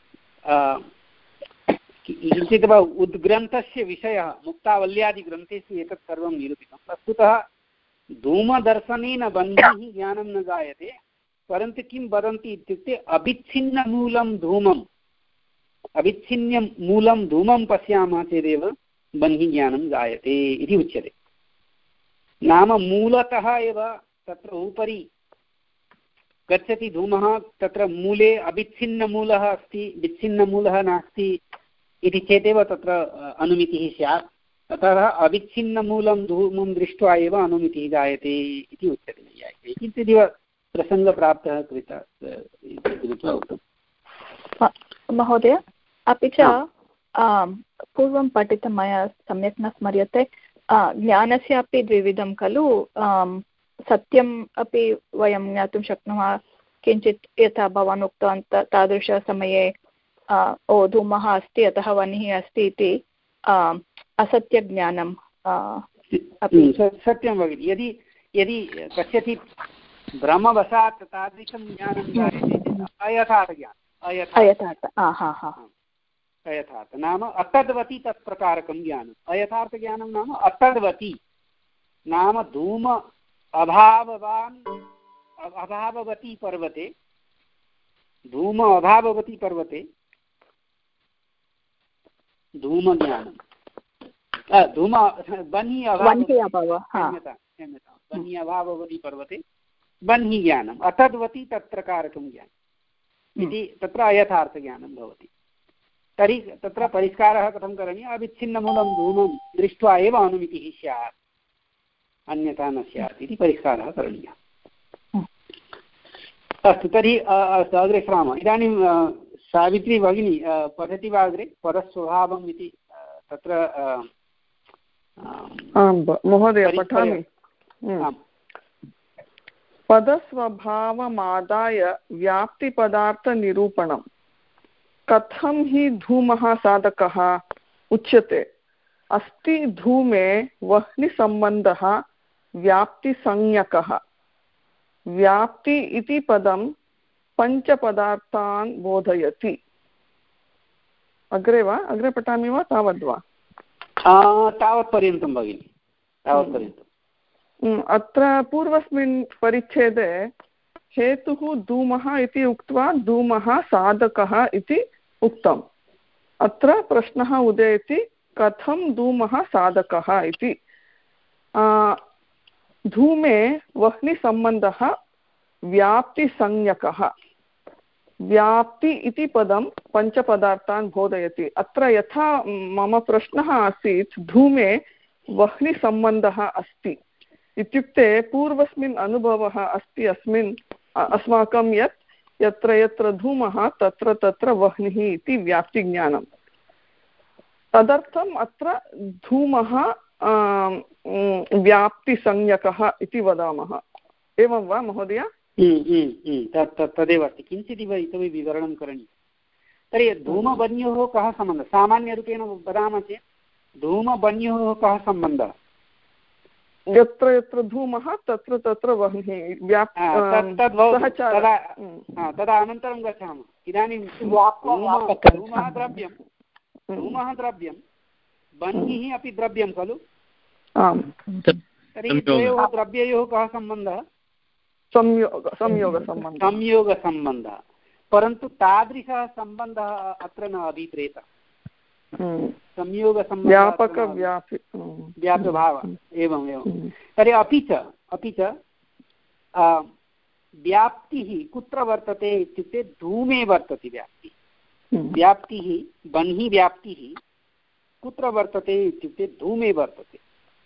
किञ्चित् वा उद्ग्रन्थस्य विषयः मुक्तावल्यादिग्रन्थेषु एतत् सर्वं निरूपितं। वस्तुतः धूमदर्शनेन बह्निः ज्ञानं न जायते परन्तु किं वदन्ति इत्युक्ते अविच्छिन्नमूलं धूमम् अविच्छिन्नं मूलं धूमं पश्यामः चेदेव बह्निः ज्ञानं जायते इति उच्यते। नाम मूलतः एव तत्र उपरि गच्छति धूमः तत्र मूले अविच्छिन्नमूलः अस्ति विच्छिन्नमूलः नास्ति इति चेदेव तत्र अनुमितिः स्यात्। अतः अविच्छिन्नमूलं धूमं दृष्ट्वा एव अनुमितिः जायते इति उच्यते नैयायिकैः। किञ्चिदिव प्रसङ्गप्राप्तः कृतः कृत्वा उक्तम्। महोदय अपि च पूर्वं पठितं मया सम्यक् न स्मर्यते ज्ञानस्यापि द्विविधं खलु सत्यम् अपि वयं ज्ञातुं शक्नुमः किञ्चित् यथा भवान् उक्तवान् तादृशसमये ओ धूमः अस्ति अतः वह्निः अस्ति इति असत्यज्ञानं सत्यं भगिनि यदि यदि कस्यचित् भ्रमवशात् तादृशं ज्ञानं जायते चेत् अयथार्थज्ञानम् अयथार्थ अयथार्थ नाम अतद्वति तत्प्रकारकं ज्ञानम् अयथार्थज्ञानं नाम अतद्वति नाम धूम अभाववान् अभाववती पर्वते धूम अभाववती पर्वते धूमज्ञानं धूम बन्हि बन्हि अभाववती पर्वते बन्हि ज्ञानम् अतद्वति तत्प्रकारकं ज्ञानम् इति तत्र अयथार्थज्ञानं भवति। तर्हि तत्र परिष्कारः कथं करणीयः अविच्छिन्नमूलं धूमं दृष्ट्वा एव अनुमितिः स्यात् अन्यथा न स्यात् इति परिष्कारः करणीयः। अस्तु तर्हि अग्रे श्रामः। इदानीं सावित्री भगिनी पठति वा अग्रे पदस्वभावम् इति तत्र महोदय पठामि। पदस्वभावमादाय व्याप्तिपदार्थनिरूपणं कथं हि धूमः साधकः उच्यते। अस्ति धूमे वह्निसम्बन्धः व्याप्तिसंज्ञकः। व्याप्ति इति पदं पञ्चपदार्थान् बोधयति। अग्रे वा अग्रे पठामि वा तावद्वा तावत्पर्यन्तं भगिनि तावत्पर्यन्तम्। अत्र पूर्वस्मिन् परिच्छेदे हेतुः धूमः इति उक्त्वा धूमः साधकः इति उक्तम्। अत्र प्रश्नः उदेति कथं धूमः साधकः इति। धूमे वह्निसम्बन्धः व्याप्तिसंज्ञकः। व्याप्ति इति पदं पञ्चपदार्थान् बोधयति। अत्र यथा मम प्रश्नः आसीत् धूमे वह्निसम्बन्धः अस्ति इत्युक्ते पूर्वस्मिन् अनुभवः अस्ति अस्मिन् अस्माकं यत् यत्र यत्र धूमः तत्र तत्र वह्निः इति व्याप्तिज्ञानं। तदर्थम् अत्र धूमः व्याप्तिसंज्ञकः इति वदामः। एवं वा महोदय? तदेव अस्ति। किञ्चिदिव इतोपि विवरणं करणीयं। तर्हि धूमवन्योः कः सम्बन्धः? सामान्यरूपेण वदामः चेत् धूमवन्योः कः सम्बन्धः? यत्र यत्र धूमः तत्र तत्र वह्निः तदा अनन्तरं गच्छामः। इदानीं धूमः द्रव्यं धूमः द्रव्यं वह्निः अपि द्रव्यं खलु। तर्हि द्वयोः द्रव्ययोः कः सम्बन्धः? संयोग संयोगसम्बन्धः संयोगसम्बन्धः। परन्तु तादृशः सम्बन्धः अत्र न अभिप्रेतः। संयोगसम्बन्धः व्यापक व्यापि व्याप्यभावः एवम् एवं। तर्हि अपि च अपि च व्याप्तिः कुत्र वर्तते इत्युक्ते धूमे वर्तते व्याप्तिः। व्याप्तिः बन्हि व्याप्तिः कुत्र वर्तते इत्युक्ते धूमे वर्तते।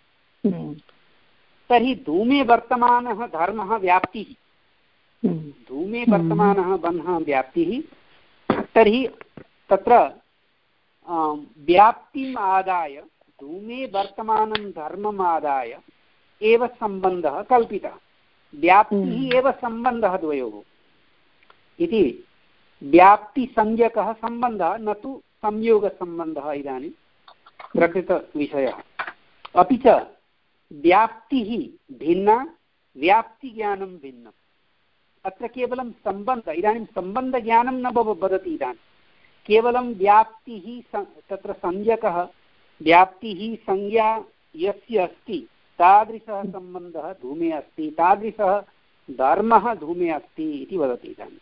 तर्हि धूमे वर्तमानः धर्मः व्याप्तिः। धूमे वर्तमानः बन्धः व्याप्तिः। तर्हि तत्र व्याप्तिम् आदाय धूमे वर्तमानं धर्मम् आदाय एव सम्बन्धः कल्पितः। व्याप्तिः एव सम्बन्धः द्वयोः इति व्याप्तिसंज्ञकः सम्बन्धः न तु संयोगसम्बन्धः इदानीं प्रकृतविषयः। अपि च व्याप्तिः भिन्ना व्याप्तिज्ञानं भिन्नम्। अत्र केवलं सम्बन्धः इदानीं सम्बन्धज्ञानं न वदति। इदानीं केवलं व्याप्तिः तत्र संज्ञकः व्याप्तिः संज्ञा यस्य अस्ति तादृशः सम्बन्धः धूमे अस्ति तादृशः धर्मः धूमे अस्ति इति वदति। इदानीं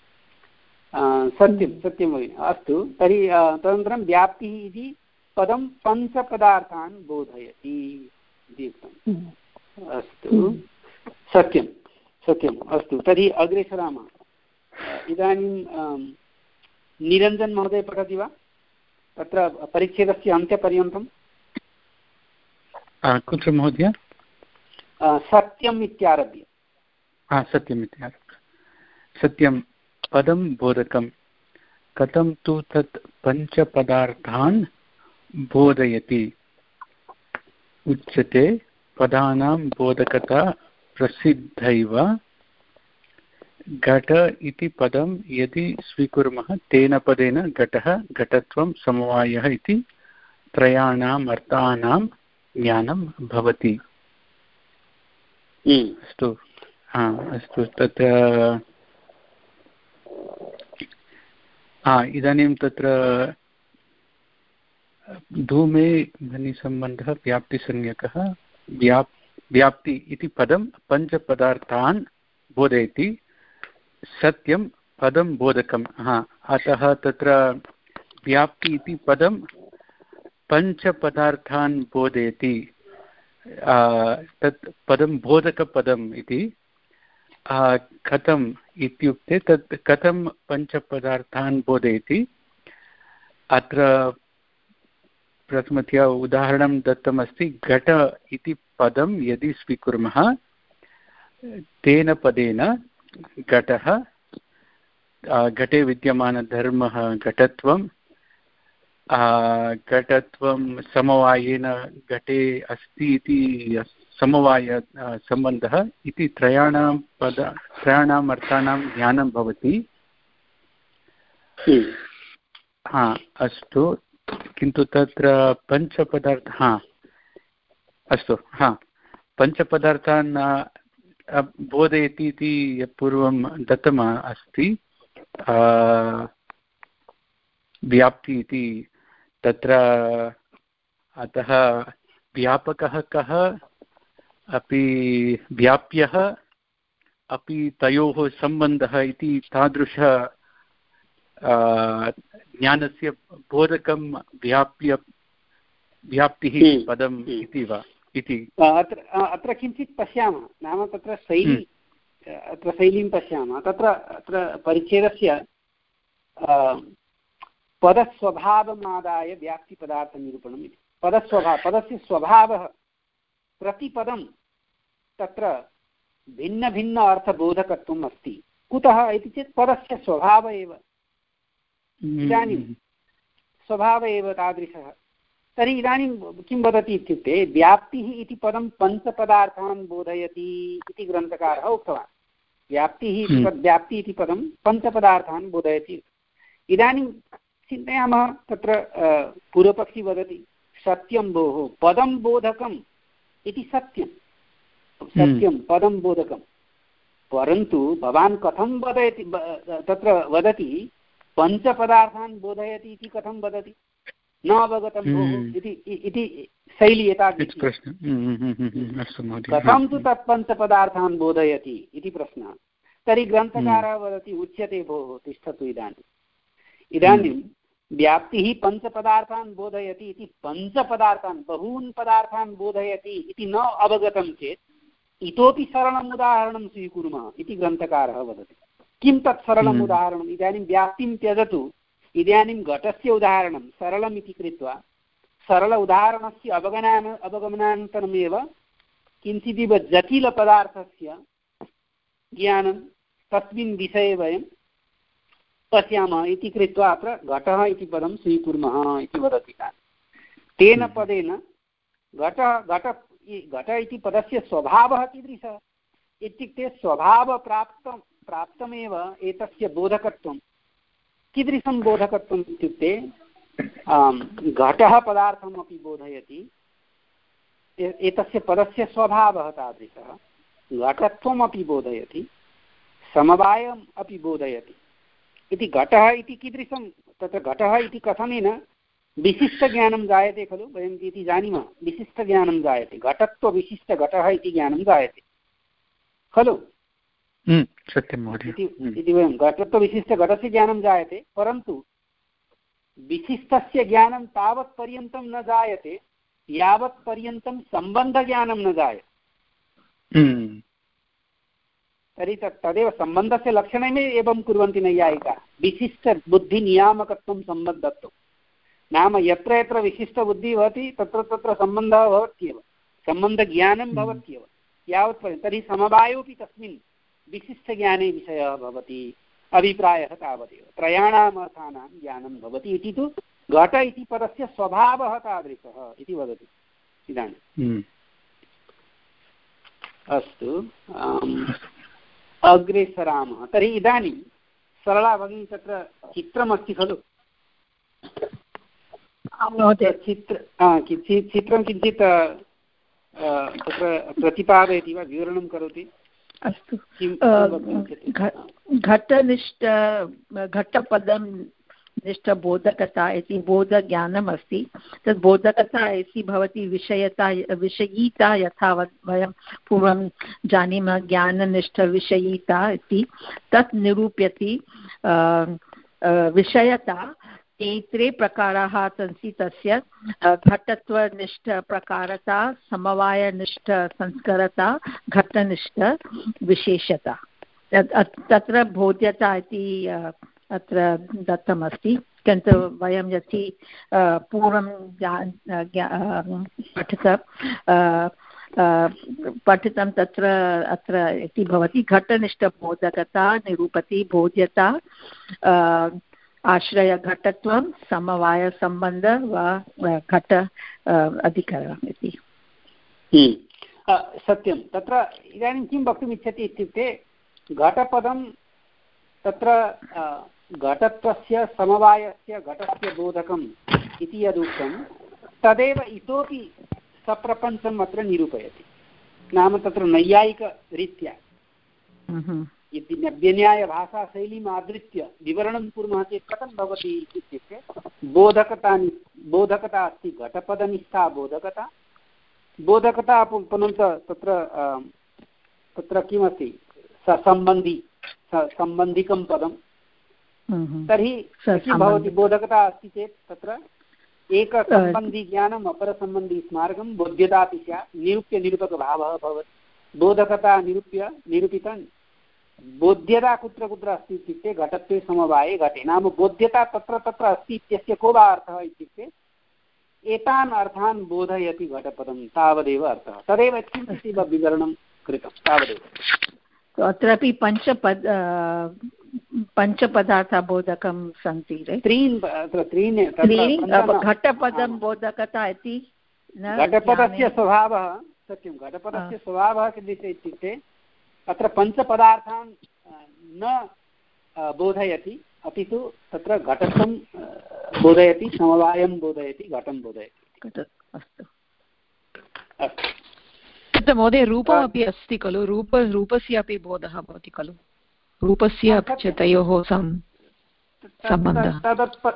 सत्यं सत्यं भगिनि। अस्तु तर्हि तदनन्तरं व्याप्तिः इति पदं पञ्चपदार्थान् बोधयति इति उक्तम्। अस्तु सत्यं सत्यम्। अस्तु तर्हि अग्रे सरामः। इदानीं निरञ्जन महोदय पठति वा तत्र परिच्छेदस्य अन्त्यपर्यन्तं? कुत्र महोदय? सत्यम् इत्यारभ्य। सत्यम् इत्यारभ्य। सत्यं पदं बोधकं कथं तु तत् पञ्चपदार्थान् बोधयति उच्यते। पदानां बोधकता प्रसिद्धैव घट इति पदं यदि स्वीकुर्मः तेन पदेन घटः घटत्वं समवायः इति त्रयाणाम् अर्थानां ज्ञानं भवति। अस्तु हा अस्तु तत्र हा इदानीं तत्र धूमे ध्वनिसम्बन्धः व्याप्तिसंज्ञकः व्याप् व्याप्ति इति पदं पञ्चपदार्थान् बोधयति सत्यं पदं बोधकं। हा अतः तत्र व्याप्ति इति पदं पञ्चपदार्थान् बोधयति तत् पदं बोधकपदम् इति। कथम् इत्युक्ते तत् कथं पञ्चपदार्थान् बोधयति अत्र प्रथमतया उदाहरणं दत्तमस्ति। घट इति पदं यदि स्वीकुर्मः तेन पदेन घटः घटे विद्यमानधर्मः घटत्वं घटत्वं समवायेन घटे अस्ति इति समवाय सम्बन्धः इति त्रयाणां पद त्रयाणाम् अर्थानां ज्ञानं भवति। हा अस्तु किन्तु तत्र पञ्चपदार्थ हा अस्तु हा पञ्चपदार्थान् बोधयति इति पूर्वं दत्तम् अस्ति व्याप्ति इति तत्र अतः व्यापकः कः अपि व्याप्यः अपि तयोः सम्बन्धः इति तादृश ज्ञानस्य बोधकं व्याप्य व्याप्तिः पदम् इति वा इति अत्र अत्र किञ्चित् पश्यामः। नाम तत्र शैली अत्र शैलीं पश्यामः। तत्र अत्र परिच्छेदस्य पदस्वभावमादाय व्याप्तिपदार्थनिरूपणम् इति। पदस्वभाव पदस्य स्वभावः प्रतिपदं तत्र भिन्नभिन्न अर्थबोधकत्वम् अस्ति। कुतः इति चेत् पदस्य स्वभावः एव इदानीं स्वभावः एव तादृशः। तर्हि इदानीं किं वदति इत्युक्ते व्याप्तिः इति पदं पञ्चपदार्थान् बोधयति इति ग्रन्थकारः उक्तवान्। व्याप्तिः इति पद व्याप्ति इति पदं पञ्चपदार्थान् बोधयति। इदानीं चिन्तयामः तत्र पूर्वपक्षी वदति सत्यं भोः पदं बोधकम् इति सत्यं सत्यं पदं बोधकं परन्तु भवान् कथं वदति तत्र वदति पञ्चपदार्थान् बोधयति इति कथं वदति न अवगतं भोः इति शैली एतादृशी। कथं तु तत् पञ्चपदार्थान् बोधयति इति प्रश्नः। तर्हि ग्रन्थकारः वदति उच्यते भोः तिष्ठतु इदानीम् इदानीं व्याप्तिः पञ्चपदार्थान् बोधयति इति पञ्चपदार्थान् बहून् पदार्थान् बोधयति इति न अवगतं चेत् इतोपि सरलम् उदाहरणं स्वीकुर्मः इति ग्रन्थकारः वदति। किं तत् सरलम् उदाहरणम्? इदानीं व्याप्तिं त्यजतु, इदानीं घटस्य उदाहरणं सरलम् इति कृत्वा सरल उदाहरणस्य अवगमनान अवगमनानन्तरमेव किञ्चिदिव जटिलपदार्थस्य ज्ञानं तस्मिन् विषये वयं पश्यामः इति कृत्वा अत्र घटः इति पदं स्वीकुर्मः इति वदति। तेन पदेन घट घट घट इति पदस्य स्वभावः कीदृशः इत्युक्ते स्वभावप्राप्तं प्राप्तमेव एतस्य बोधकत्वं। कीदृशं बोधकत्वम् इत्युक्ते घटः पदार्थमपि बोधयति, एतस्य पदस्य स्वभावः तादृशः, घटत्वमपि बोधयति, समवायम् अपि बोधयति इति। घटः इति कीदृशं तत्र घटः इति कथनेन विशिष्टज्ञानं जायते खलु, वयम् इति जानीमः विशिष्टज्ञानं जायते, घटत्वविशिष्टघटः इति ज्ञानं जायते खलु। सत्यं महोदय इति वयं घटत्वविशिष्टघटस्य ज्ञानं जायते, परन्तु विशिष्टस्य ज्ञानं तावत्पर्यन्तं न जायते यावत्पर्यन्तं सम्बन्धज्ञानं न जायते। तर्हि तत् तदेव सम्बन्धस्य लक्षणमेव एवं कुर्वन्ति नैयायिकाः, विशिष्टबुद्धिनियामकत्वं सम्बद्धत्वं। नाम यत्र यत्र विशिष्टबुद्धिः भवति तत्र तत्र सम्बन्धः भवत्येव, सम्बन्धज्ञानं भवत्येव यावत्पर्यन्तं। तर्हि समवायोऽपि तस्मिन् विशिष्टज्ञाने विषयः भवति, अभिप्रायः तावदेव, त्रयाणाम् अर्थानां ज्ञानं भवति इति तु घट इति पदस्य स्वभावः तादृशः इति वदति। इदानीं अस्तु, अग्रे सरामः। तर्हि इदानीं सरला भगिनी तत्र चित्रमस्ति खलु, चित्र चित्रं किञ्चित् तत्र प्रतिपादयति वा, विवरणं करोति? अस्तु, घटनिष्ठ घटपदं निष्ठबोधकता इति बोधज्ञानम् अस्ति। तद् बोधकता इति भवति विषयता विषयीता, यथा वयं पूर्वं जानीमः ज्ञाननिष्ठविषयीता इति, तत् निरूप्यति। विषयता एत्रे प्रकाराः सन्ति तस्य, घटत्वनिष्ठप्रकारता, समवायनिष्ठसंस्करता, घटनिष्ठविशेषता। तत्र बोध्यता इति अत्र दत्तमस्ति, किन्तु वयं यदि पूर्वं पठित पठितं तत्र अत्र इति भवति घटनिष्ठबोधकता निरूपति बोध्यता आश्रयघटत्वं समवायसम्बन्ध वा घट अधिकरणम् इति। सत्यं, तत्र इदानीं किं वक्तुमिच्छति इत्युक्ते घटपदं तत्र घटत्वस्य समवायस्य घटस्य बोधकम् इति यदुक्तं तदेव इतोपि सप्रपञ्चम् अत्र निरूपयति। नाम तत्र नैयायिकरीत्या यदि नव्यन्यायभाषाशैलीम् आधृत्य विवरणं कुर्मः चेत् कथं भवति इत्युक्ते बोधकता बोधकता अस्ति, घटपदनिष्ठा बोधकता बोधकता पुनः तत्र तत्र किमस्ति सम्बन्धी सम्बन्धिकं पदं, तर्हि किं भवति बोधकता अस्ति चेत् तत्र एकसम्बन्धिज्ञानम् अपरसम्बन्धिस्मारकं बोध्यतापि स्यात्, निरूप्य निरूपकभावः भवति। बोधकता निरूप्य निरूपितं, बोध्यता कुत्र कुत्र अस्ति इत्युक्ते घटत्वे समवाये घटे। नाम बोध्यता तत्र तत्र अस्ति इत्यस्य को वा अर्थः इत्युक्ते एतान् अर्थान् बोधयति घटपदं, तावदेव अर्थः। तदेव किञ्चित् विवरणं कृतं, तावदेव। अत्रापि पञ्चपद पञ्चपदार्थबोधकं सन्ति, त्रीन् त्रीणि घटपदं बोधकता इति। घटपदस्य स्वभावः सत्यं, घटपदस्य स्वभावः किदृशः इत्युक्ते अत्र पञ्चपदार्थान् न बोधयति, अपि तु तत्र घटत्वं बोधयति, समवायं बोधयति, घटं बोधयति। अस्तु अस्तु महोदय, रूपमपि अस्ति खलु, रूप रूपस्य अपि बोधः भवति खलु, रूपस्य अपि च तयोः सम्बन्धः।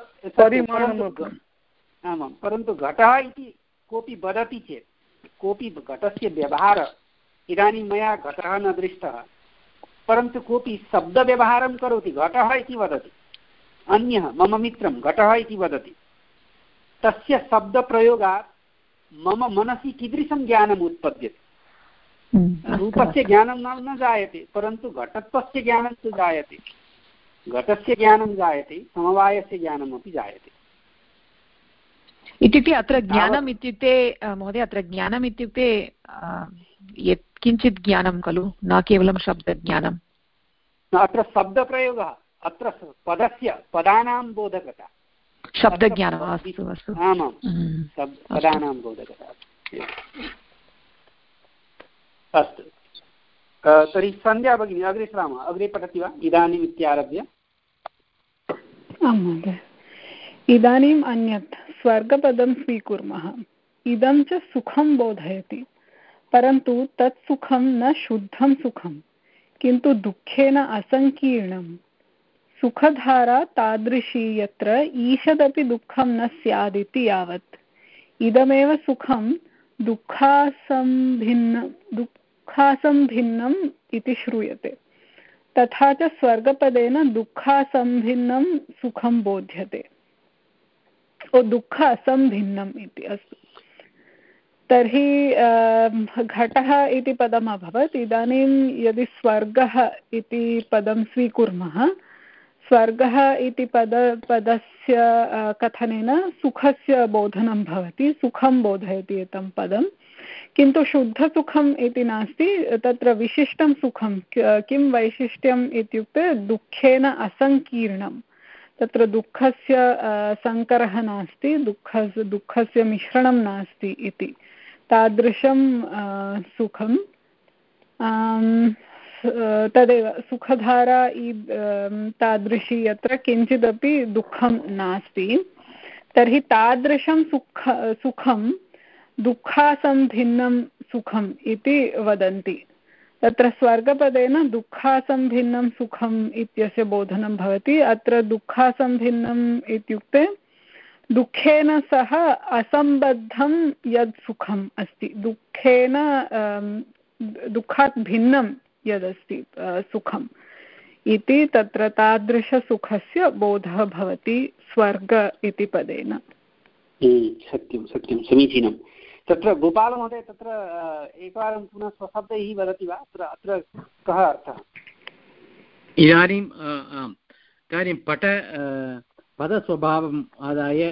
आमां, परन्तु घटः इति कोऽपि वदति चेत्, कोऽपि घटस्य व्यवहारः, इदानीं मया घटः न दृष्टः, परन्तु कोऽपि शब्दव्यवहारं करोति, घटः इति वदति, अन्यः मम मित्रं घटः इति वदति, तस्य शब्दप्रयोगात् मम मनसि कीदृशं ज्ञानम् उत्पद्यते? रूपस्य ज्ञानं न जायते, परन्तु घटत्वस्य ज्ञानं तु जायते। घटस्य ज्ञानं जायते, समवायस्य ज्ञानमपि जायते। इत्युक्ते अत्र ज्ञानम् इत्युक्ते महोदय, अत्र ज्ञानम् इत्युक्ते यत्किञ्चित् ज्ञानं खलु, न केवलं शब्दज्ञानं। अत्र शब्दप्रयोगः, अत्र पदस्य पदानां बोधकता, शब्दज्ञानम्। अस्तु अस्तु, आमां, पदानां बोधकता। अस्तु, तर्हि सन्ध्या भगिनी अग्रे सरामः। अग्रे पठति वा इदानीम् इत्यारभ्य? आं महोदय। इदानीम् अन्यत् स्वर्गपदं स्वीकुर्मः। इदं च सुखं बोधयति, परन्तु तत् सुखं न शुद्धं सुखं, किन्तु दुःखेन असङ्कीर्णं। सुखधारा तादृशी यत्र ईषदपि दुःखं न स्यादिति यावत्। इदमेव सुखं दुःखासंभिन्न दुःखासंभिन्नम् इति श्रूयते। तथा च स्वर्गपदेन दुःखासंभिन्नं सुखं बोध्यते। ओ दुःख असंभिन्नम् इति। अस्तु, तर्हि घटः इति पदम् अभवत्। इदानीं यदि स्वर्गः इति पदं स्वीकुर्मः, स्वर्गः इति पद पदस्य कथनेन सुखस्य बोधनं भवति, सुखं बोधयति एतं पदं। किन्तु शुद्धसुखम् इति नास्ति, तत्र विशिष्टं सुखं। किं वैशिष्ट्यम् इत्युक्ते दुःखेन असङ्कीर्णं, तत्र दुःखस्य सङ्करः नास्ति, दुःख दुःखस्य मिश्रणं नास्ति इति, तादृशं सुखं तदेव सुखधारा तादृशी यत्र किञ्चिदपि दुःखं नास्ति तर्हि तादृशं सुख सुखं दुःखासम्भिन्नं सुखम् इति वदन्ति। तत्र स्वर्गपदेन दुःखासम्भिन्नं सुखम् इत्यस्य बोधनं भवति। अत्र दुःखासम्भिन्नम् इत्युक्ते दुःखेन सह असम्बद्धं यद् सुखम् अस्ति, दुःखेन दुःखात् भिन्नं यदस्ति सुखम् इति तत्र तादृशसुखस्य बोधः भवति स्वर्ग इति पदेन। सत्यं सत्यं समीचीनं। तत्र गोपालमहोदय तत्र एकवारं पुनः स्वशब्दैः वदति वा? अत्र अत्र कः अर्थः? इदानीं इदानीं पट पदस्वभावम् आदाय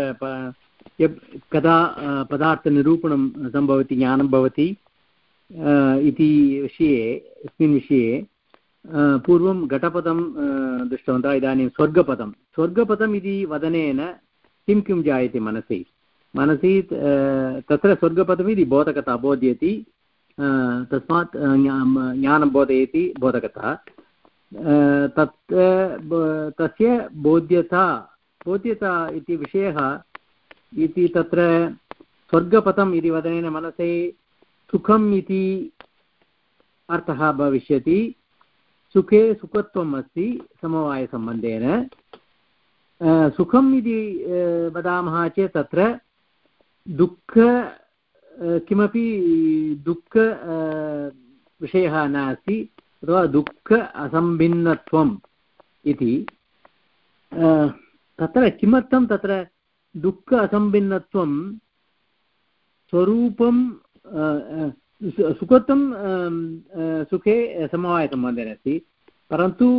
कदा पदार्थनिरूपणं सम्भवति, ज्ञानं भवति इति विषये अस्मिन् विषये पूर्वं घटपदं दृष्टवन्तः। इदानीं स्वर्गपदं स्वर्गपदम् इति वदनेन किं किं जायते मनसि मनसि तत्र स्वर्गपदम् इति बोधकता बोध्यति, तस्मात् ज्ञानं बोधयति बोधकता। तत् तस्य बोध्यता बोध्यता इति विषयः इति तत्र स्वर्गपदम् इति वदनेन मनसि सुखम् इति अर्थः भविष्यति। सुखे सुखत्वम् अस्ति समवायसम्बन्धेन। सुखम् इति वदामः चेत् तत्र दुःख किमपि दुःख विषयः नास्ति, अथवा दुःख असम्भिन्नत्वम् इति। तत्र किमर्थं तत्र दुःख असम्भिन्नत्वं स्वरूपं सुखत्वं सुखे समवायसम्बन्धेन अस्ति, परन्तु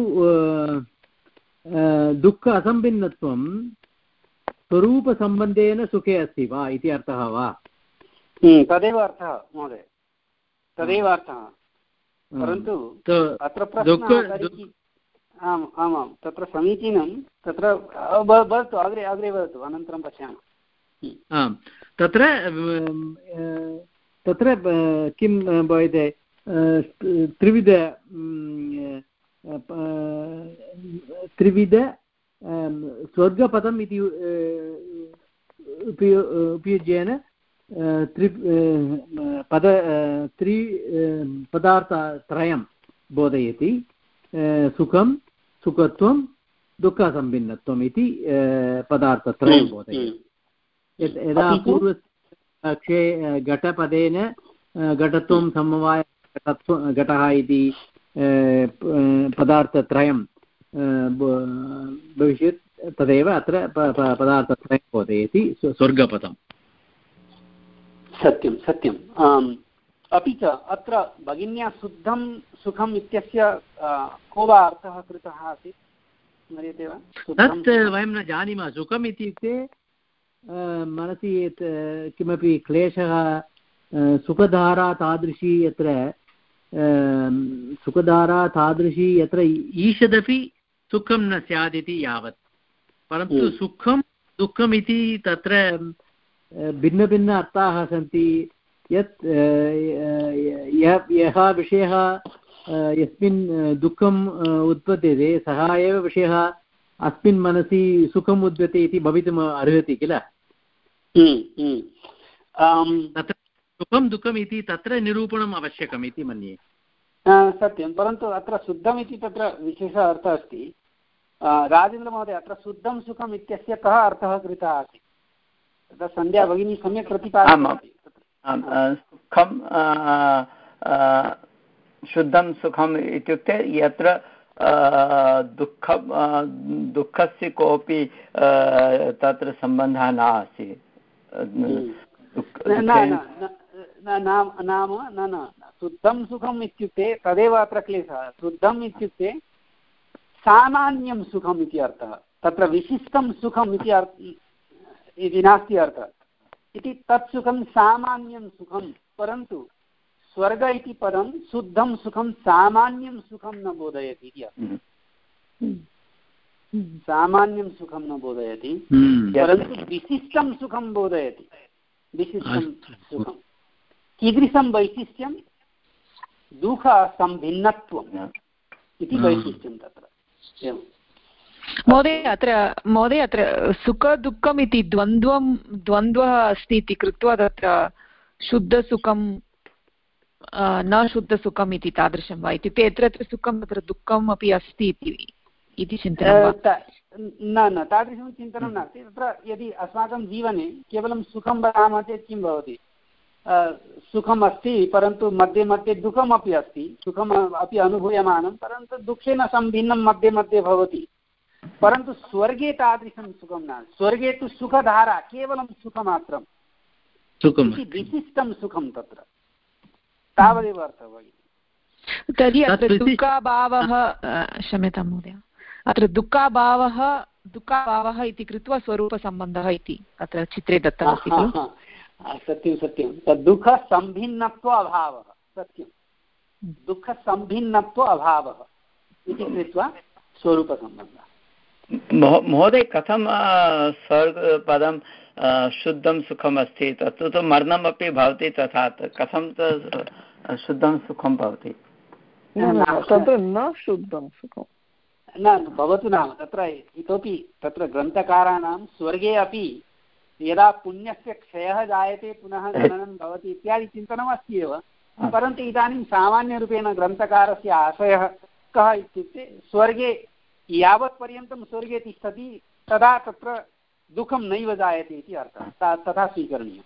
दुःख असम्भिन्नत्वं स्वरूपसम्बन्धेन सुखे अस्ति वा इति अर्थः वा? तदेव अर्थः महोदय, तदेव अर्थः। परन्तु अत्र प्रश्नः, आम् आमां तत्र समीचीनं। तत्र वदतु, अग्रे अग्रे वदतु, अनन्तरं पश्यामः। तत्र तत्र किं भवति, त्रिविध त्रिविध स्वर्गपदम् इति उपयुज्येन त्रि पद त्रि पदार्थत्रयं बोधयति, सुखं सुखत्वं दुःखसम्भिन्नत्वम् इति पदार्थत्रयं बोधयति। यदा पूर्व क्षे घटपदेन घटत्वं समवाय घटः इति पदार्थत्रयं भविष्यत्, तदेव अत्र पदार्थत्रयं बोधयति स्वर्गपदम्। सत्यं सत्यम्। अपि च अत्र भगिन्या शुद्धं सुखम् इत्यस्य को वा अर्थः कृतः आसीत्, स्मर्यते वा? तत् वयं न जानीमः। सुखम् इत्युक्ते मनसि यत् किमपि क्लेशः, सुखधारा तादृशी यत्र सुखधारा तादृशी यत्र ईषदपि सुखं न स्यात् इति यावत्, परन्तु सुखं दुःखम् इति तत्र भिन्नभिन्न अर्थाः सन्ति। यत् यः विषयः यस्मिन् दुःखम् उत्पद्यते सः एव विषयः अस्मिन् मनसि सुखम् उद्यते इति भवितुम् अर्हति किल। तत्र सुखं दुःखम् इति तत्र निरूपणम् आवश्यकम् इति मन्ये। सत्यं, परन्तु अत्र शुद्धम् इति तत्र विशेषः अर्थः अस्ति। राजेन्द्रमहोदय, अत्र शुद्धं सुखम् इत्यस्य कः अर्थः कृतः आसीत्? तत्र सन्ध्या भगिनी सम्यक् प्रतिपादितवती। सुखं शुद्धं सुखम् इत्युक्ते यत्र दुःख दुःखस्य कोऽपि तत्र सम्बन्धः नास्ति। नाम न न शुद्धं सुखम् इत्युक्ते तदेव अत्र क्लेशः। शुद्धम् इत्युक्ते सामान्यं सुखम् इति अर्थः। तत्र विशिष्टं सुखम् इति इति नास्ति अर्थः। इति तत् सुखं सामान्यं सुखं, परन्तु स्वर्ग इति पदं शुद्धं सुखं सामान्यं सुखं न बोधयति इति अर्थः। सामान्यं सुखं न बोधयति, परन्तु विशिष्टं सुखं बोधयति। विशिष्टं सुखं कीदृशं वैशिष्ट्यं? दुःखसम्भिन्नत्वम् इति वैशिष्ट्यं तत्र। एवं महोदय अत्र महोदय अत्र सुखदुःखम् इति द्वन्द्वं द्वन्द्वः अस्ति इति कृत्वा तत्र शुद्धसुखं न शुद्धसुखम् इति तादृशं वा? इत्युक्ते यत्र यत्र सुखं तत्र दुःखम् अपि अस्ति इति चिन्तनं न न तादृशं चिन्तनं नास्ति। तत्र यदि अस्माकं जीवने केवलं सुखं वदामः चेत् किं भवति, सुखम् अस्ति परन्तु मध्ये मध्ये दुःखमपि अस्ति, सुखम् अपि अनुभूयमानं परन्तु दुःखेन सम्भिन्नं मध्ये मध्ये भवति। परन्तु स्वर्गे तादृशं सुखं न, स्वर्गे तु सुखधारा केवलं सुखमात्रं, विशिष्टं सुखं तत्र, तावदेव अर्थः भगिनि। तर्हि अत्र दुःखाभावः, क्षम्यतां महोदय, अत्र दुःखाभावः दुःखाभावः इति कृत्वा स्वरूपसम्बन्धः इति अत्र चित्रे दत्तमस्ति खलु? सत्यं सत्यं, तद् दुःखसम्भिन्नत्व अभावः, सत्यं दुःखसम्भिन्नत्व अभावः इति कृत्वा स्वरूपसम्बन्धः। महोदय, कथं स्वर्गपदं शुद्धं सुखम् अस्ति, तत्तु तु मरणमपि भवति, तथा कथं शुद्धं सुखं भवति? तत्र न शुद्धं सुखं न भवतु नाम तत्र इतोपि तत्र ग्रन्थकाराणां स्वर्गे अपि यदा पुण्यस्य क्षयः जायते पुनः जननं भवति इत्यादि चिन्तनम् अस्ति एव, परन्तु इदानीं सामान्यरूपेण ग्रन्थकारस्य आशयः कः इत्युक्ते स्वर्गे यावत्पर्यन्तं स्वर्गे तिष्ठति तदा तत्र दुःखं नैव जायते इति अर्थः, तथा स्वीकरणीयम्।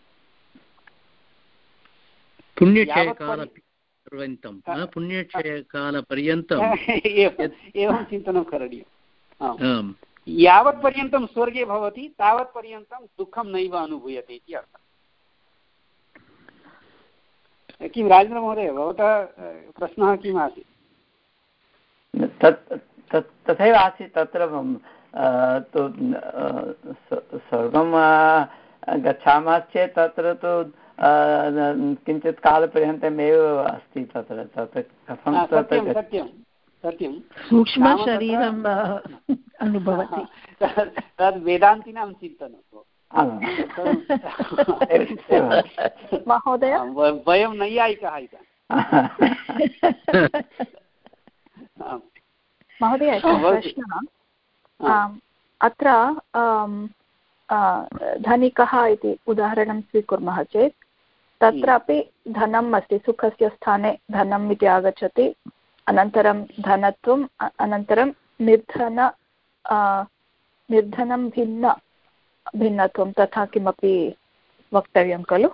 पुण्यक्षयकालपर्यन्तं पुण्यक्षयकालपर्यन्तं एवं चिन्तनं करणीयम्। यावत्पर्यन्तं स्वर्गे भवति तावत्पर्यन्तं दुःखं नैव अनुभूयते इति अर्थः। किं राजेन्द्रमहोदय, भवतः प्रश्नः किम् आसीत्? तत् तथैव आसीत्, तत्र स्वर्गं गच्छामः चेत् तत्र तु किञ्चित् कालपर्यन्तमेव अस्ति, तत्र तत्र कथं सत्यं सत्यं सत्यं सूक्ष्मशरीरम् अनुभवति, तद् वेदान्तिनां चिन्तनं महोदय, वयं नैयायिकाः इति। महोदय, प्रश्नः अत्र धनिकः इति उदाहरणं स्वीकुर्मः चेत् तत्रापि धनम् अस्ति, सुखस्य स्थाने धनम् इति आगच्छति, अनन्तरं धनत्वम्, अनन्तरं निर्धन निर्धनं भिन्न भिन्नत्वं, तथा किमपि वक्तव्यं खलु?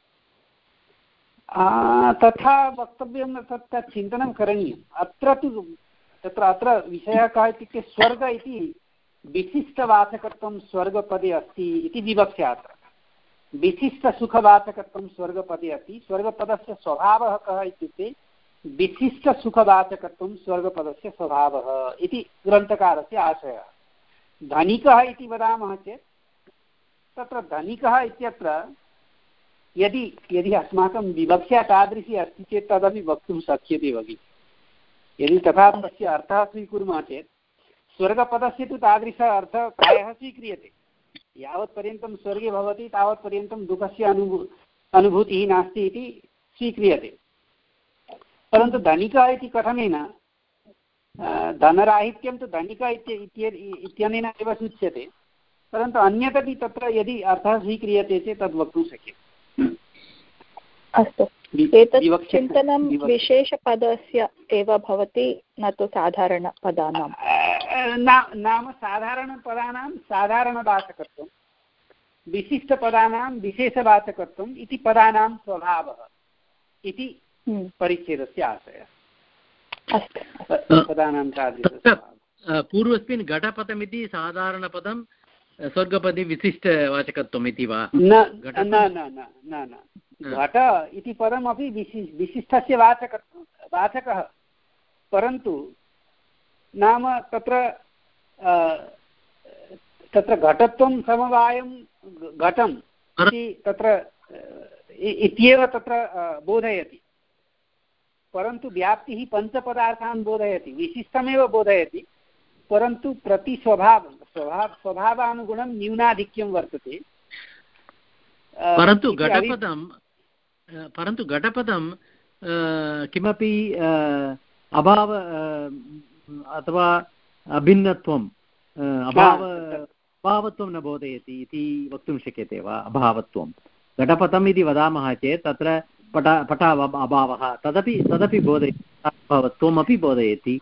तथा वक्तव्यं, तत् चिन्तनं करणीयम्। अत्र तु तत्र अत्र विषयः कः इत्युक्ते स्वर्ग इति विशिष्टवाचकत्वं स्वर्गपदे अस्ति इति विवक्षा। अत्र विशिष्टसुखवाचकत्वं स्वर्गपदे अस्ति। स्वर्गपदस्य स्वभावः कः इत्युक्ते विशिष्टसुखवाचकत्वं स्वर्गपदस्य स्वभावः इति ग्रन्थकारस्य आशयः। धनिकः इति वदामः चेत् तत्र धनिकः इत्यत्र यदि यदि अस्माकं विवक्षा तादृशी अस्ति चेत् तदपि वक्तुं शक्यते भगिनि। यदि तथा तस्य अर्थः स्वीकुर्मः चेत् स्वर्गपदस्य तु तादृशः अर्थः प्रायः स्वीक्रियते। यावत्पर्यन्तं स्वर्गे भवति तावत्पर्यन्तं दुःखस्य अनुभू अनुभूतिः नास्ति इति स्वीक्रियते। परन्तु धनिकः इति कथनेन धनराहित्यं तु धनिकः इत्यनेन एव सूच्यते, परन्तु अन्यदपि तत्र यदि अर्थः स्वीक्रियते चेत् तद् वक्तुं शक्यते। अस्तु, एतत् चिन्तनं विशेषपदस्य एव भवति, न तु साधारणपदानां। नाम साधारणपदानां साधारणवाचकत्वं, विशिष्टपदानां विशेषवाचकत्वम् इति पदानां स्वभावः इति परिच्छेदस्य आशयः। पदानां तादृशः पूर्वस्मिन् घटपदमिति साधारणपदं, स्वर्गपदे विशिष्टवाचकत्वम् इति वा? न न न घट इति पदमपि विशिष्टस्य वाचक वाचकः, परन्तु नाम तत्र तत्र घटत्वं समवायं घटम् इति तत्र इत्येव तत्र बोधयति, परन्तु व्याप्तिः पञ्चपदार्थान् बोधयति, विशिष्टमेव बोधयति, परन्तु प्रतिस्वभाव स्वभाव स्वभावानुगुणं न्यूनाधिक्यं वर्तते। परन्तु घटपदं परन्तु घटपदं किमपि अभाव अथवा अभिन्नत्वम् अभाव अभावत्वं न बोधयति इति वक्तुं शक्यते वा? अभावत्वं घटपथम् इति वदामः चेत् तत्र पट पट अभावः तदपि तदपि बोधयति, अभावत्वमपि बोधयति।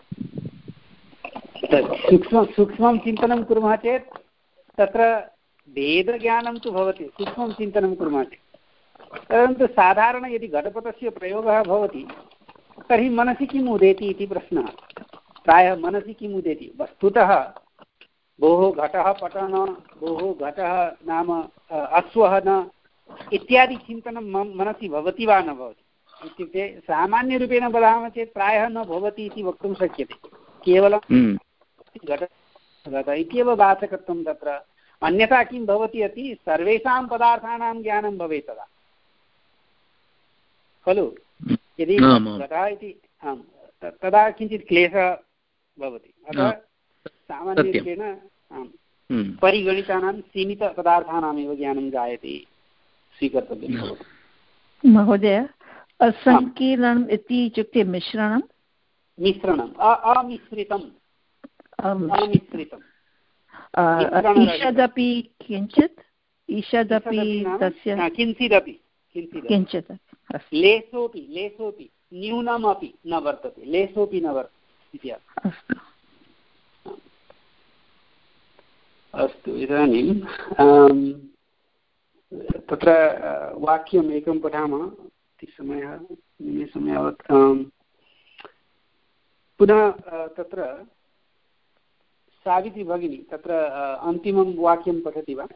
सूक्ष्म सूक्ष्मं चिन्तनं कुर्मः चेत् तत्र भेदज्ञानं तु भवति, सूक्ष्मं चिन्तनं कुर्मः चेत्। परन्तु साधारण यदि घटपथस्य प्रयोगः भवति तर्हि मनसि किम् उदेति इति प्रश्नः। प्रायः मनसि किम् उदेति? वस्तुतः भोः घटः पटः न, भोः घटः नाम अश्वः न इत्यादि चिन्तनं मनसि भवति वा न भवति इत्युक्ते सामान्यरूपेण वदामः चेत् प्रायः न भवति इति वक्तुं शक्यते। केवलं घट घट इत्येव वाचकत्वं तत्र। अन्यथा किं भवति अति सर्वेषां पदार्थानां ज्ञानं भवेत् तदा खलु। यदि घटः इति आम् तदा किञ्चित् क्लेशः भवति। अतः सामान्यरूपेण आम् परिगणितानां सीमितपदार्थानामेव ज्ञानं जायते स्वीकर्तव्यं भवति। महोदय असङ्कीर्णम् इति इत्युक्ते मिश्रणं मिश्रणम् अमिश्रितम् अमिश्रितम् ईषदपि किञ्चित् ईषदपि तस्य किञ्चिदपि किञ्चित् लेशोपि लेशोपि न्यूनमपि न वर्तते, लेशोपि न वर्तते इति अस्तु। अस्तु इदानीं तत्र वाक्यम् एकं पठामः इति समयः निमेषं यावत्। पुनः तत्र सावित्री भगिनी तत्र अन्तिमं वाक्यं पठति वा?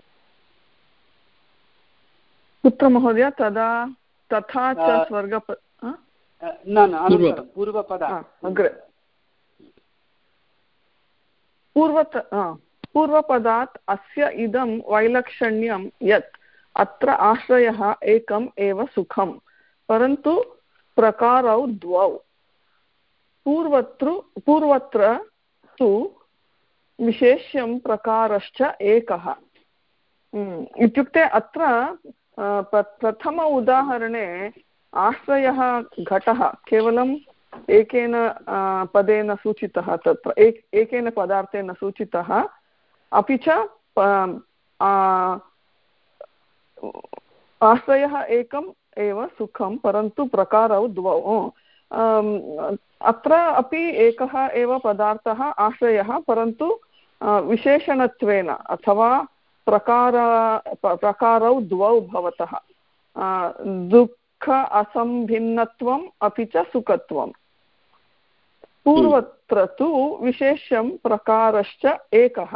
कुत्र महोदय? तदा तथा च स्वर्ग न न अनन्तरं पूर्वपदात् अग्रे पूर्वत पूर्वपदात् अस्य इदं वैलक्षण्यं यत् अत्र आश्रयः एकम् एव सुखं परन्तु प्रकारौ द्वौ। पूर्वत्र पूर्वत्र तु विशेष्यं प्रकारश्च एकः। इत्युक्ते अत्र प्रथम उदाहरणे आश्रयः घटः केवलम् एकेन पदेन सूचितः, तत्र एक एकेन पदार्थेन सूचितः, अपि च आश्रयः एकम् एव सुखं परन्तु प्रकारौ द्वौ। अत्र अपि एकः एव पदार्थः आश्रयः परन्तु विशेषणत्वेन अथवा प्रकार प्रकारौ द्वौ भवतः दुःख असम्भिन्नत्वम् अपि च सुखत्वम्। पूर्वत्र तु विशेष्यं प्रकारश्च एकः।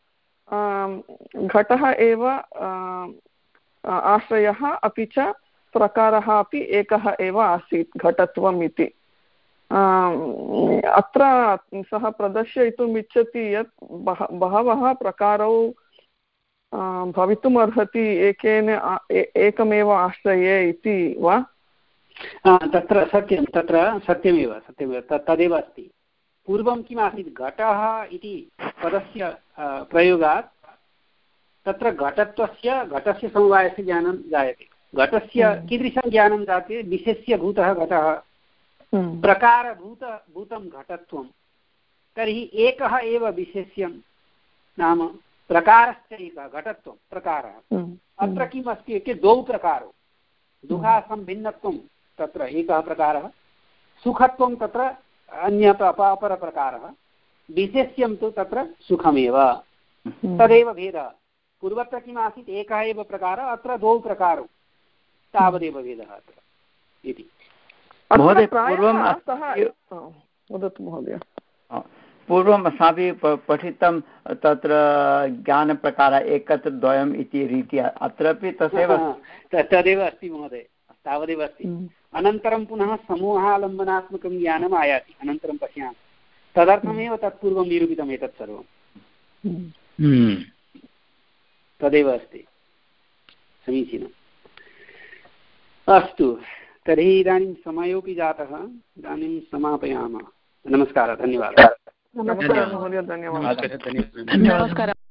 घटः एव आश्रयः अपि च प्रकारः अपि एकः एव आसीत् घटत्वम् इति। अत्र सः प्रदर्शयितुम् इच्छति यत् बह बहवः प्रकारौ भवितुम् अर्हति एकेन एकमेव आश्रये इति वा? तत्र सत्यं तत्र सत्यमेव सत्यमेव तदेव अस्ति। पूर्वं किम् आसीत्? घटः इति पदस्य प्रयोगात् तत्र घटत्वस्य घटस्य समवायस्य ज्ञानं जायते। घटस्य कीदृशं ज्ञानं जायते? विशेष्यभूतः घटः, प्रकारभूत भूतं घटत्वं। तर्हि एकः एव विशेष्यं नाम प्रकारश्च एकः घटत्वं प्रकारः। अत्र किम् अस्ति इत्युक्ते द्वौ प्रकारौ। दुःखासम्भिन्नत्वं तत्र एकः प्रकारः, सुखत्वं तत्र अन्यः अपरप्रकारः, विशेष्यं तु तत्र सुखमेव। तदेव भेदः। पूर्वत्र किम् आसीत्? एकः एव प्रकारः, अत्र द्वौ प्रकारौ, तावदेव भेदः अत्र इति। महोदय पूर्वं वदतु महोदय। पूर्वम् अस्माभिः पठितं तत्र ज्ञानप्रकारः एकत्र द्वयम् इति रीत्या अत्रापि तथैव तदेव अस्ति महोदय, तावदेव अस्ति। अनन्तरं पुनः समूहालम्बनात्मकं ज्ञानम् आयाति, अनन्तरं पश्यामः। तदर्थमेव तत्पूर्वं निरूपितम् एतत् सर्वं। तदेव अस्ति। समीचीनम्। अस्तु, तर्हि इदानीं समयोपि जातः, इदानीं समापयामः। नमस्कारः, धन्यवादः। नमस्कारः महोदय, धन्यवादः। नमस्कारः।